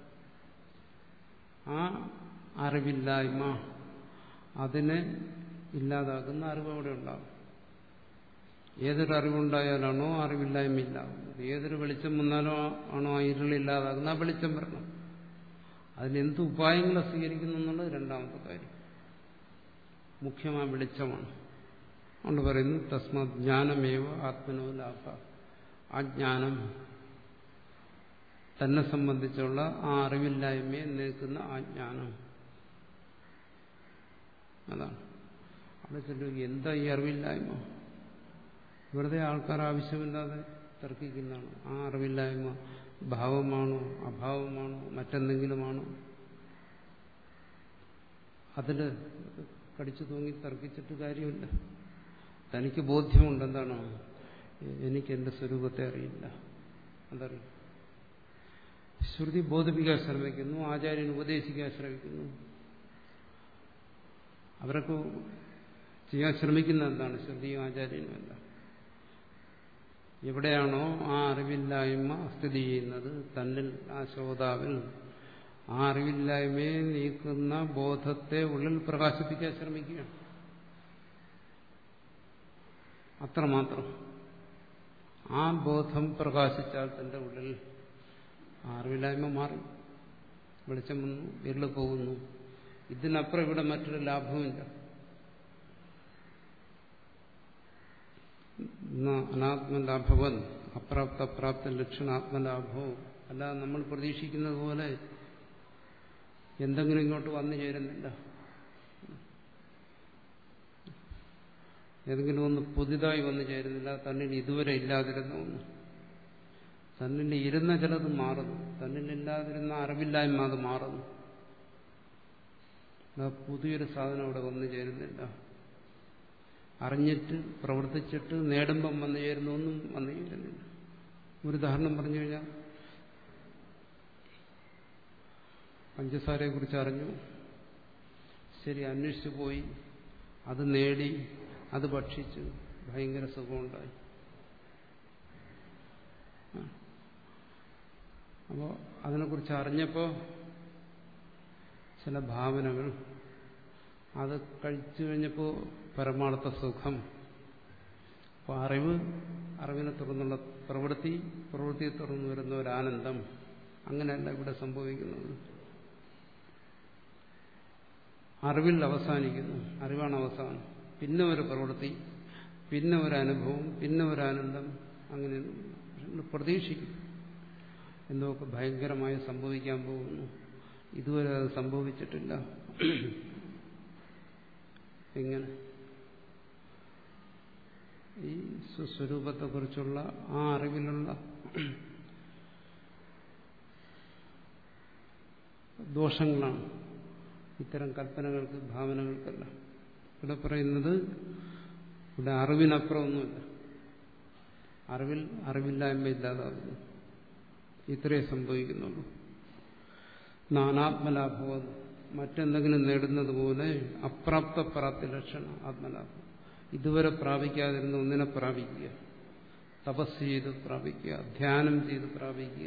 ആ അറിവില്ലായ്മ, അതിനെ ഇല്ലാതാക്കുന്ന അറിവ് അവിടെ ഉണ്ടാകും. ഏതൊരു അറിവുണ്ടായാലാണോ അറിവില്ലായ്മ ഇല്ലാകുന്നത്, ഏതൊരു വെളിച്ചം വന്നാലോ ആണോ ആ ഇരുളില്ലാതാകുന്നത്, ആ വെളിച്ചം വരണം. അതിനെന്ത് ഉപായങ്ങളെ സ്വീകരിക്കുന്നു എന്നുള്ളത് രണ്ടാമത്തെ കാര്യം. മുഖ്യമായ വെളിച്ചമാണ്. അതുകൊണ്ട് പറയുന്നു തസ്മാത് ജ്ഞാനമേവ ആത്മനോ ലാഭ. ആ ജ്ഞാനം തന്നെ സംബന്ധിച്ചുള്ള ആ അറിവില്ലായ്മയെ നീക്കുന്ന ആ ജ്ഞാനം, അതാണ്. അവിടെ ചെല്ലും എന്താ ഈ അറിവില്ലായ്മ? വെറുതെ ആൾക്കാർ ആവശ്യമില്ലാതെ തർക്കിക്കുന്നതാണ്. ആ അറിവില്ലായ്മ ഭാവമാണോ, അഭാവമാണോ, മറ്റെന്തെങ്കിലുമാണോ? അതിൽ കടിച്ചു തൂങ്ങി തർക്കിച്ചിട്ട് കാര്യമില്ല. തനിക്ക് ബോധ്യമുണ്ട് എന്താണ്, എനിക്ക് എന്റെ സ്വരൂപത്തെ അറിയില്ല, അതറിയും. ശ്രുതി ബോധിപ്പിക്കാൻ ശ്രമിക്കുന്നു, ആചാര്യൻ ഉപദേശിക്കാൻ ശ്രമിക്കുന്നു. അവരൊക്കെ ചെയ്യാൻ ശ്രമിക്കുന്ന എന്താണ്? ശ്രുതിയും ആചാര്യനും എല്ലാം. എവിടെയാണോ ആ അറിവില്ലായ്മ സ്ഥിതി ചെയ്യുന്നത്, തന്നിൽ, ആ ശ്രോതാവിൽ, ആ അറിവില്ലായ്മയെ നീക്കുന്ന ബോധത്തെ ഉള്ളിൽ പ്രകാശിപ്പിക്കാൻ ശ്രമിക്കുകയാണ്. അത്രമാത്രം. ആ ബോധം പ്രകാശിച്ചാൽ തന്റെ ഉള്ളിൽ ആ അറിവില്ലായ്മ മാറി, വെളിച്ചം വന്നു, ഇരുള് പോകുന്നു. ഇതിനപ്പുറം ഇവിടെ മറ്റൊരു ലാഭവുമില്ല. അനാത്മലാഭവൻ അപ്രാപ്ത പ്രാപ്ത ലക്ഷണാത്മലാഭവും. അല്ലാതെ നമ്മൾ പ്രതീക്ഷിക്കുന്നത് പോലെ എന്തെങ്കിലും ഇങ്ങോട്ട് വന്നു ചേരുന്നില്ല. ഏതെങ്കിലും ഒന്ന് പുതിയതായി വന്നു ചേരുന്നില്ല. തന്നിൽ ഇതുവരെ ഇല്ലാതിരുന്ന ഒന്ന്, തന്നിൽ ഇരുന്ന ചിലത് മാറുന്നു, തന്നിലില്ലാതിരുന്ന അറിവില്ലായ്മ അത് മാറുന്നു. പുതിയൊരു സാധനം അവിടെ വന്നു ചേരുന്നില്ല. അറിഞ്ഞിട്ട് പ്രവർത്തിച്ചിട്ട് നേടുമ്പം വന്നു ചേരുന്ന ഒന്നും വന്നു ചേരുന്നില്ല. ഒരു ഉദാഹരണം പറഞ്ഞു കഴിഞ്ഞാൽ, പഞ്ചസാരയെ കുറിച്ച് അറിഞ്ഞു, ശരി, അന്വേഷിച്ചു പോയി, അത് നേടി, അത് ഭക്ഷിച്ചു, ഭയങ്കര സുഖമുണ്ടായി. അപ്പോൾ അതിനെക്കുറിച്ച് അറിഞ്ഞപ്പോൾ ചില ഭാവനകൾ, അത് കഴിച്ചു കഴിഞ്ഞപ്പോൾ പരമാർത്ഥ സുഖം. അപ്പോൾ അറിവ്, അറിവിനെ തുടർന്നുള്ള പ്രവൃത്തി, പ്രവൃത്തിയെ തുടർന്ന് വരുന്ന ഒരു ആനന്ദം, അങ്ങനെയല്ല ഇവിടെ സംഭവിക്കുന്നത്. അറിവിൽ അവസാനിക്കുന്നു, അറിവാണ് അവസാനം. പിന്നെ ഒരു പ്രവൃത്തി, പിന്നെ ഒരു അനുഭവം, പിന്നെ ഒരു ആനന്ദം, അങ്ങനെ പ്രതീക്ഷിക്കും എന്തൊക്കെ ഭയങ്കരമായി സംഭവിക്കാൻ പോകുന്നു. ഇതുവരെ അത് സംഭവിച്ചിട്ടില്ല. എങ്ങനെ? ഈ സ്വസ്വരൂപത്തെക്കുറിച്ചുള്ള ആ അറിവിലുള്ള ദോഷങ്ങളാണ് ഇത്തരം കൽപ്പനകൾക്ക്, ഭാവനകൾക്കല്ല. ഇവിടെ പറയുന്നത്, ഇവിടെ അറിവിനപ്പുറമൊന്നുമില്ല. അറിവിൽ അറിവില്ലായ്മ ഇല്ലാതാകുന്നു. ഇത്രയേ സംഭവിക്കുന്നുള്ളൂ. നാനാത്മലാഭം, മറ്റെന്തെങ്കിലും നേടുന്നത് പോലെ അപ്രാപ്ത പ്രാപ്തി ലക്ഷണം ആത്മലാഭം. ഇതുവരെ പ്രാപിക്കാതിരുന്ന ഒന്നിനെ പ്രാപിക്കുക, തപസ് ചെയ്ത് പ്രാപിക്കുക, ധ്യാനം ചെയ്ത് പ്രാപിക്കുക,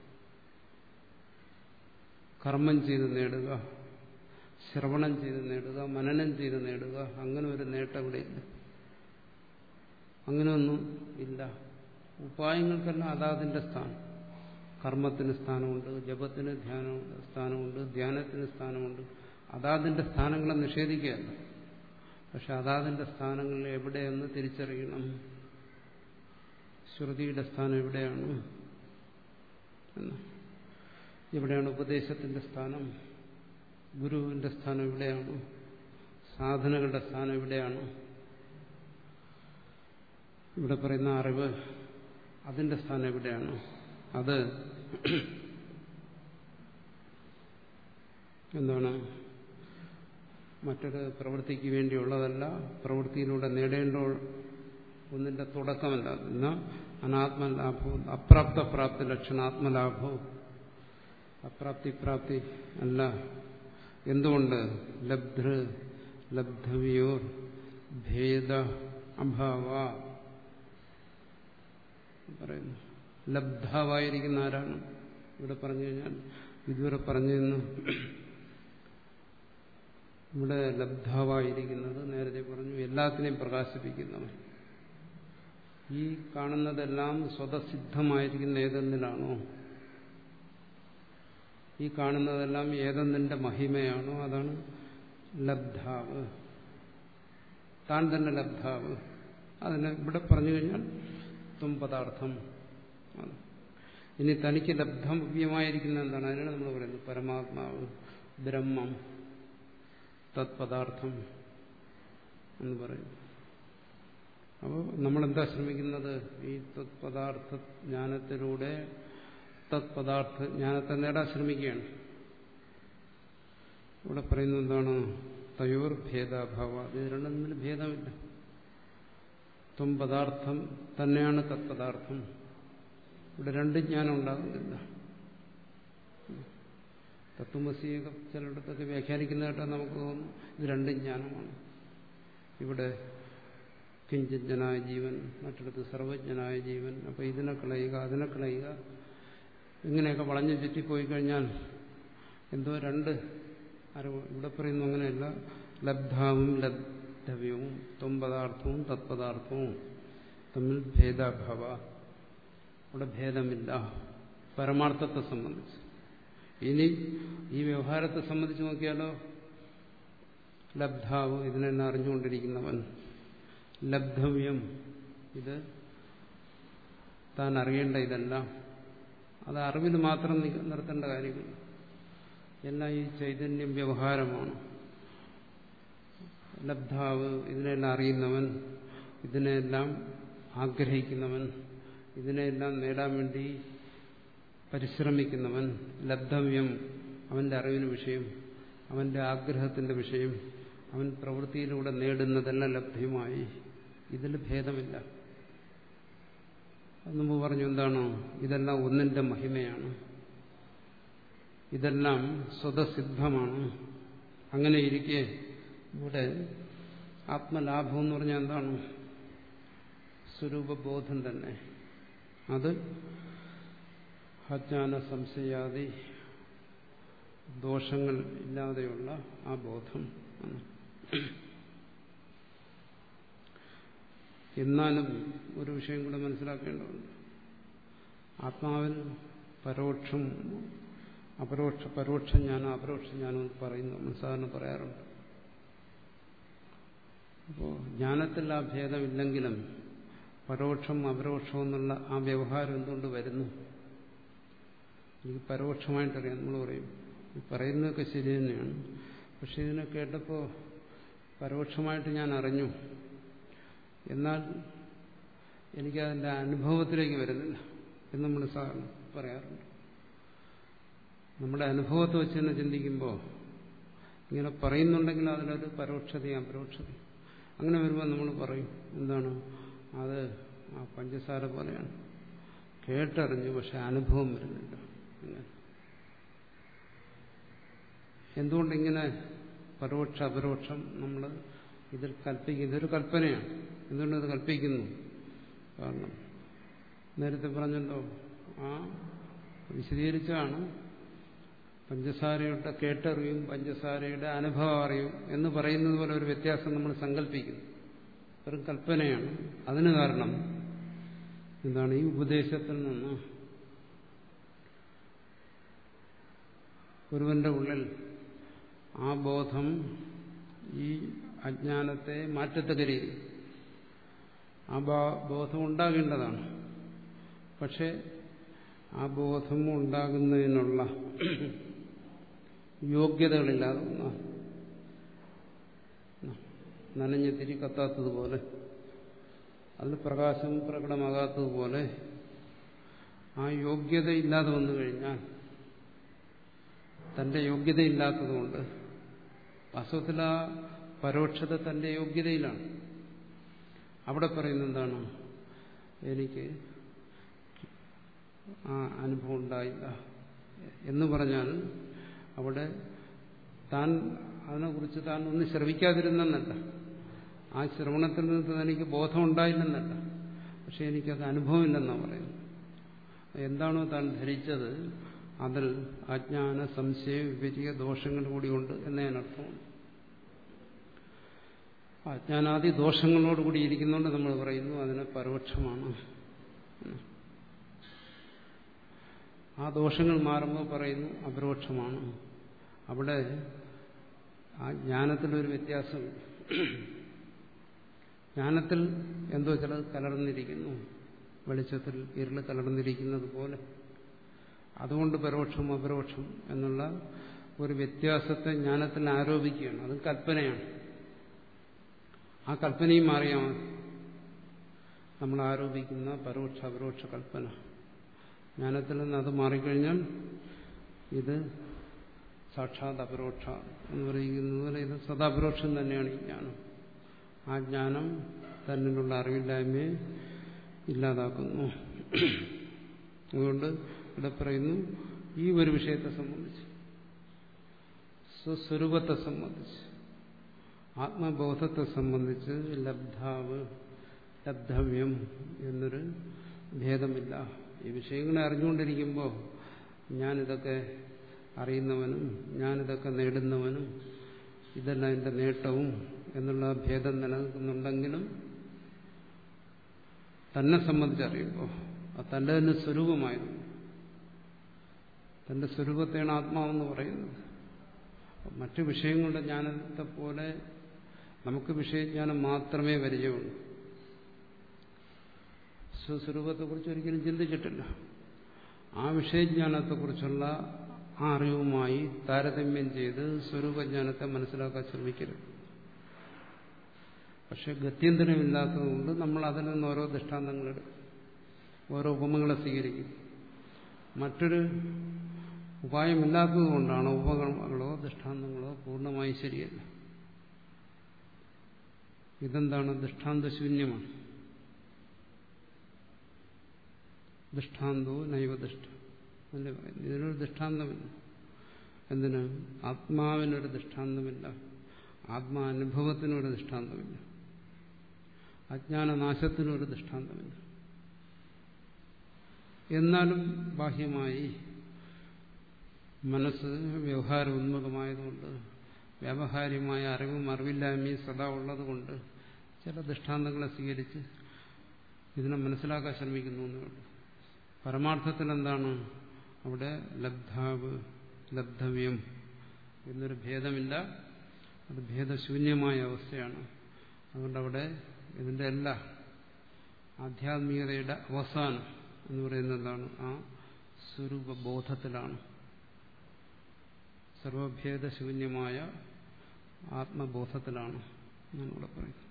കർമ്മം ചെയ്ത് നേടുക, ശ്രവണം ചെയ്ത് നേടുക, മനനം ചെയ്ത് നേടുക. അങ്ങനെ ഒരു നേട്ടം ഇവിടെ ഇല്ല. അങ്ങനെയൊന്നും ഇല്ല. ഉപായങ്ങൾക്കെല്ലാം അതാതിന്റെ സ്ഥാനം. കർമ്മത്തിന് സ്ഥാനമുണ്ട്, ജപത്തിന് ധ്യാനം സ്ഥാനമുണ്ട്, ധ്യാനത്തിന് സ്ഥാനമുണ്ട്. അതാതിന്റെ സ്ഥാനങ്ങളെ നിഷേധിക്കുകയല്ല. പക്ഷെ അതാതിന്റെ സ്ഥാനങ്ങളിൽ എവിടെയെന്ന് തിരിച്ചറിയണം. ശ്രുതിയുടെ സ്ഥാനം എവിടെയാണ്, എവിടെയാണ് ഉപദേശത്തിന്റെ സ്ഥാനം, ഗുരുവിന്റെ സ്ഥാനം എവിടെയാണ്, സാധനകളുടെ സ്ഥാനം എവിടെയാണ്. ഇവിടെ പറയുന്ന അറിവ്, അതിന്റെ സ്ഥാനം എവിടെയാണ്? അത് എന്താണ്? മറ്റൊരു പ്രവൃത്തിക്ക് വേണ്ടിയുള്ളതല്ല, പ്രവൃത്തിയിലൂടെ നേടേണ്ട ഒന്നിന്റെ തുടക്കമല്ല. എന്നാൽ അനാത്മലാഭവും അപ്രാപ്ത പ്രാപ്തി ലക്ഷണം ആത്മലാഭവും. അപ്രാപ്തി പ്രാപ്തി അല്ല. എന്തുകൊണ്ട്? ലബ്ധൃ ലബ്ധവ്യോർ ഭേദ അഭാവ പറയുന്നു. ലബ്ധാവായിരിക്കുന്ന ആരാണ്? ഇവിടെ പറഞ്ഞു കഴിഞ്ഞാൽ ഇതുവരെ പറഞ്ഞിരുന്നു. ഇവിടെ ലബ്ധാവായിരിക്കുന്നത് നേരത്തെ പറഞ്ഞു എല്ലാത്തിനെയും പ്രകാശിപ്പിക്കുന്നവൻ. ഈ കാണുന്നതെല്ലാം സ്വതസിദ്ധമായിരിക്കുന്ന ഏതെന്നിലാണോ? ഈ കാണുന്നതെല്ലാം ഏതെന്നിന്റെ മഹിമയാണോ? അതാണ് ലബ്ധാവ്. താൻ തന്നെ ലബ്ധാവ്. അതിനെ ഇവിടെ പറഞ്ഞു കഴിഞ്ഞാൽ ത്വം പദാർത്ഥം. ഇനി തനിക്ക് ലബ്ധവ്യമായിരിക്കുന്ന എന്താണ്? അതിനാണ് നമ്മൾ പറയുന്നത് പരമാത്മാവ്, ബ്രഹ്മം, തത്പദാർത്ഥം എന്ന് പറയും. അപ്പോൾ നമ്മളെന്താ ശ്രമിക്കുന്നത്? ഈ തത്പദാർത്ഥ ജ്ഞാനത്തിലൂടെ തത്പദാർത്ഥ ജ്ഞാനത്തെ നേടാൻ ശ്രമിക്കുകയാണ്. ഇവിടെ പറയുന്നത് എന്താണ്? തയോർ ഭേദാഭാവ. ഇത് രണ്ടും തമ്മിൽ ഭേദമില്ല. ത്വം പദാർത്ഥം തന്നെയാണ് തത്പദാർത്ഥം. ഇവിടെ രണ്ട് ജ്ഞാനം ഉണ്ടാകുന്നില്ല. തത്വമസിയൊക്കെ ചിലയിടത്തൊക്കെ വ്യാഖ്യാനിക്കുന്നതായിട്ട് നമുക്ക് തോന്നും ഇത് രണ്ടും ജ്ഞാനമാണ്. ഇവിടെ കിഞ്ചിജ്ഞനായ ജീവൻ, മറ്റിടത്ത് സർവജ്ഞനായ ജീവൻ. അപ്പോൾ ഇതിനെ കളയുക, അതിനെ കളയുക, ഇങ്ങനെയൊക്കെ വളഞ്ഞു ചുറ്റിപ്പോയി കഴിഞ്ഞാൽ എന്തോ രണ്ട് അറിവ്. ഇവിടെ പറയുന്നു അങ്ങനെയല്ല. ലബ്ധാവും ലബ്ധവ്യവും ത്വം പദാർത്ഥവും തത്പദാർത്ഥവും തമ്മിൽ ഭേദാഭാവ. ഇവിടെ ഭേദമില്ല പരമാർത്ഥത്തെ സംബന്ധിച്ച്. ഇനി ഈ വ്യവഹാരത്തെ സംബന്ധിച്ച് നോക്കിയാലോ, ലബ്ധാവ് ഇതിനെല്ലാം അറിഞ്ഞുകൊണ്ടിരിക്കുന്നവൻ, ലബ്ധവ്യം ഇത് താൻ അറിയേണ്ട ഇതെല്ലാം, അത് അറിവിന് മാത്രം നിർത്തേണ്ട കാര്യമില്ല. എല്ലാം ഈ ചൈതന്യം വ്യവഹാരമാണ്. ലബ്ധാവ് ഇതിനെല്ലാം അറിയുന്നവൻ, ഇതിനെല്ലാം ആഗ്രഹിക്കുന്നവൻ, ഇതിനെല്ലാം നേടാൻ വേണ്ടി പരിശ്രമിക്കുന്നവൻ. ലബ്ധവ്യം അവന്റെ അറിവിന് വിഷയം, അവന്റെ ആഗ്രഹത്തിന്റെ വിഷയം, അവൻ പ്രവൃത്തിയിലൂടെ നേടുന്നതെല്ലാം ലഭ്യമായി. ഇതിൽ ഭേദമില്ല. അത് മുമ്പ് പറഞ്ഞു എന്താണോ, ഇതെല്ലാം ഒന്നിന്റെ മഹിമയാണ്, ഇതെല്ലാം സ്വതസിദ്ധമാണ്. അങ്ങനെ ഇരിക്കെ ഇവിടെ ആത്മലാഭം എന്ന് പറഞ്ഞാൽ എന്താണ്? സ്വരൂപബോധം തന്നെ. അത് അജ്ഞാന സംശയാദി ദോഷങ്ങൾ ഇല്ലാതെയുള്ള ആ ബോധം. എന്നാലും ഒരു വിഷയം കൂടെ മനസ്സിലാക്കേണ്ടതുണ്ട്. ആത്മാവിൽ പരോക്ഷം അപരോക്ഷ പരോക്ഷ ജ്ഞാനം അപരോക്ഷ ജ്ഞാനം പറയുന്നു നമ്മൾ സാധാരണ പറയാറുണ്ട്. അപ്പോൾ ജ്ഞാനത്തിൽ ആ ഭേദമില്ലെങ്കിലും പരോക്ഷം അപരോക്ഷം എന്നുള്ള ആ വ്യവഹാരം എന്തുകൊണ്ട് വരുന്നു? എനിക്ക് പരോക്ഷമായിട്ടറിയാം. നമ്മൾ പറയും പറയുന്നതൊക്കെ ശരി തന്നെയാണ്, പക്ഷെ ഇതിനെ കേട്ടപ്പോൾ പരോക്ഷമായിട്ട് ഞാൻ അറിഞ്ഞു, എന്നാൽ എനിക്കതിൻ്റെ അനുഭവത്തിലേക്ക് വരുന്നില്ല എന്ന് നമ്മൾ സാധാരണ പറയാറുണ്ട്. നമ്മുടെ അനുഭവത്തെ വെച്ച് തന്നെ ചിന്തിക്കുമ്പോൾ ഇങ്ങനെ പറയുന്നുണ്ടെങ്കിൽ അതിലൊരു പരോക്ഷതയും അപരോക്ഷതയും. അങ്ങനെ വരുമ്പോൾ നമ്മൾ പറയും എന്താണ് അത് ആ പഞ്ചസാര പോലെയാണ്, കേട്ടറിഞ്ഞു പക്ഷെ അനുഭവം വരുന്നില്ല. എന്തുകൊണ്ടിങ്ങനെ പരോക്ഷ അപരോക്ഷം നമ്മൾ ഇതിൽ കൽപ്പിക്കുന്നു? ഇതൊരു കൽപ്പനയാണ്. എന്തുകൊണ്ടത് കൽപ്പിക്കുന്നു? കാരണം നേരത്തെ പറഞ്ഞല്ലോ, ആ വിശദീകരിച്ചാണ് പഞ്ചസാരയുടെ കേട്ടറിയും പഞ്ചസാരയുടെ അനുഭവം അറിയും എന്ന് പറയുന്നത് പോലെ ഒരു വ്യത്യാസം നമ്മൾ സങ്കല്പിക്കുന്നു. ഒരു കൽപ്പനയാണ്. അതിന് കാരണം എന്താണ്? ഈ ഉപദേശത്തിൽ നിന്ന് ഒരുവന്റെ ഉള്ളിൽ ആ ബോധം ഈ അജ്ഞാനത്തെ മാറ്റത്തക്ക രീതി ആ ബോധം ഉണ്ടാകേണ്ടതാണ്. പക്ഷെ ആ ബോധം ഉണ്ടാകുന്നതിനുള്ള യോഗ്യതകളില്ലാതെ ഒന്നാണ്. നനഞ്ഞ തിരി കത്താത്തതുപോലെ, അതിൽ പ്രകാശം പ്രകടമാകാത്തതുപോലെ ആ യോഗ്യത ഇല്ലാതെ വന്നു കഴിഞ്ഞാൽ, തന്റെ യോഗ്യതയില്ലാത്തതുകൊണ്ട് വാസ്തവത്തിൽ ആ പരോക്ഷത തന്റെ യോഗ്യതയിലാണ്. അവിടെ പറയുന്നത് എന്താണ്? എനിക്ക് ആ അനുഭവം ഉണ്ടായില്ല എന്ന് പറഞ്ഞാൽ അവിടെ താൻ അതിനെക്കുറിച്ച് താൻ ഒന്നും ശ്രവിക്കാതിരുന്നെന്നല്ല, ആ ശ്രവണത്തിൽ നിന്ന് തനിക്ക് ബോധം ഉണ്ടായില്ലെന്നല്ല, പക്ഷെ എനിക്കത് അനുഭവമില്ലെന്നാണ് പറയുന്നത്. എന്താണോ താൻ ധരിച്ചത് അതിൽ അജ്ഞാന സംശയ വിപരീയ ദോഷങ്ങൾ കൂടിയുണ്ട് എന്നേ അർത്ഥമുണ്ട്. അജ്ഞാനാദി ദോഷങ്ങളോടുകൂടി ഇരിക്കുന്നതുകൊണ്ട് നമ്മൾ പറയുന്നു അതിനെ പരോക്ഷമാണ്. ആ ദോഷങ്ങൾ മാറുമ്പോൾ പറയുന്നു അപരോക്ഷമാണ്. അവിടെ ആ ജ്ഞാനത്തിലൊരു വ്യത്യാസമുണ്ട്. ജ്ഞാനത്തിൽ എന്തോ ചിലത് കലർന്നിരിക്കുന്നു, വെളിച്ചത്തിൽ ഇരുൾ കലർന്നിരിക്കുന്നത് പോലെ. അതുകൊണ്ട് പരോക്ഷം അപരോക്ഷം എന്നുള്ള ഒരു വ്യത്യാസത്തെ ജ്ഞാനത്തിൽ ആരോപിക്കുകയാണ്. അത് കൽപ്പനയാണ്. ആ കൽപ്പനയും മാറിയാൽ മതി. നമ്മൾ ആരോപിക്കുന്ന പരോക്ഷ അപരോക്ഷ കൽപ്പന ജ്ഞാനത്തിൽ നിന്ന് അത് മാറിക്കഴിഞ്ഞാൽ ഇത് സാക്ഷാത് അപരോക്ഷ എന്ന് പറയുന്നത് പോലെ ഇത് സദാപരോക്ഷം തന്നെയാണ് ഈ ജ്ഞാനം. ആ ജ്ഞാനം തന്നിലുള്ള അറിവില്ലായ്മയെ ഇല്ലാതാക്കുന്നു. അതുകൊണ്ട് ഇവിടെ പറയുന്നു ഈ ഒരു വിഷയത്തെ സംബന്ധിച്ച്, സ്വസ്വരൂപത്തെ സംബന്ധിച്ച്, ആത്മബോധത്തെ സംബന്ധിച്ച് ലബ്ധാവ് ലബ്ധവ്യം എന്നൊരു ഭേദമില്ല. ഈ വിഷയങ്ങളെ അറിഞ്ഞുകൊണ്ടിരിക്കുമ്പോൾ ഞാനിതൊക്കെ അറിയുന്നവനും ഞാനിതൊക്കെ നേടുന്നവനും ഇതെല്ലാം എൻ്റെ നേട്ടവും എന്നുള്ള ഭേദം നിലനിൽക്കുന്നുണ്ടെങ്കിലും തന്നെ സംബന്ധിച്ചറിയുമ്പോൾ അത് തൻ്റെ തന്നെ സ്വരൂപമായിരുന്നു. തൻ്റെ സ്വരൂപത്തെയാണ് ആത്മാവെന്ന് പറയുന്നത്. മറ്റു വിഷയങ്ങളുടെ ജ്ഞാനത്തെ പോലെ നമുക്ക് വിഷയജ്ഞാനം മാത്രമേ പരിചയമുള്ളൂ. സ്വസ്വരൂപത്തെക്കുറിച്ച് ഒരിക്കലും ചിന്തിച്ചിട്ടില്ല. ആ വിഷയജ്ഞാനത്തെക്കുറിച്ചുള്ള ആ അറിവുമായി താരതമ്യം ചെയ്ത് സ്വരൂപജ്ഞാനത്തെ മനസ്സിലാക്കാൻ ശ്രമിക്കരുത്. പക്ഷെ ഗത്യന്തരമില്ലാത്തതുകൊണ്ട് നമ്മൾ അതിൽ നിന്ന് ഓരോ ദൃഷ്ടാന്തങ്ങളെടുക്കും, ഓരോ ഉപമകളെ സ്വീകരിക്കും. മറ്റൊരു ഉപായമില്ലാത്തതുകൊണ്ടാണ് ഉപമകളോ ദൃഷ്ടാന്തങ്ങളോ പൂർണ്ണമായി ശരിയല്ല. ഇതെന്താണ്? ദൃഷ്ടാന്തശൂന്യമാണ്. ദൃഷ്ടാന്തോ നൈവദൃഷ്ട അല്ലേ പറയുന്നത്. ഇതിനൊരു ദൃഷ്ടാന്തമില്ല. എന്തിന്? ആത്മാവിനൊരു ദൃഷ്ടാന്തമില്ല, ആത്മാനുഭവത്തിനൊരു ദൃഷ്ടാന്തമില്ല, അജ്ഞാനനാശത്തിനൊരു ദൃഷ്ടാന്തമില്ല. എന്നാലും ബാഹ്യമായി മനസ്സ് വ്യവഹാര ഉന്മുഖമായതുകൊണ്ട് വ്യാവഹാരികമായ അറിവും അറിവില്ലായ്മയും സദാ ഉള്ളതുകൊണ്ട് ചില ദൃഷ്ടാന്തങ്ങളെ സ്വീകരിച്ച് ഇതിനെ മനസ്സിലാക്കാൻ ശ്രമിക്കുന്നു എന്നുള്ളൂ. പരമാർത്ഥത്തിൽ എന്താണ് അവിടെ ലബ്ധാവ് ലബ്ധവ്യം എന്നൊരു ഭേദമില്ല. അത് ഭേദശൂന്യമായ അവസ്ഥയാണ്. അതുകൊണ്ട് അവിടെ ഇതിന്റെ എല്ലാ ആധ്യാത്മികതയുടെ അവസാനം എന്ന് പറയുന്നത് എന്താണ്? ആ സ്വരൂപബോധത്തിലാണ്. സർവഭേദശൂന്യമായ ആത്മബോധത്തിലാണ് എന്നാണ് ഇവിടെ പറയുന്നത്.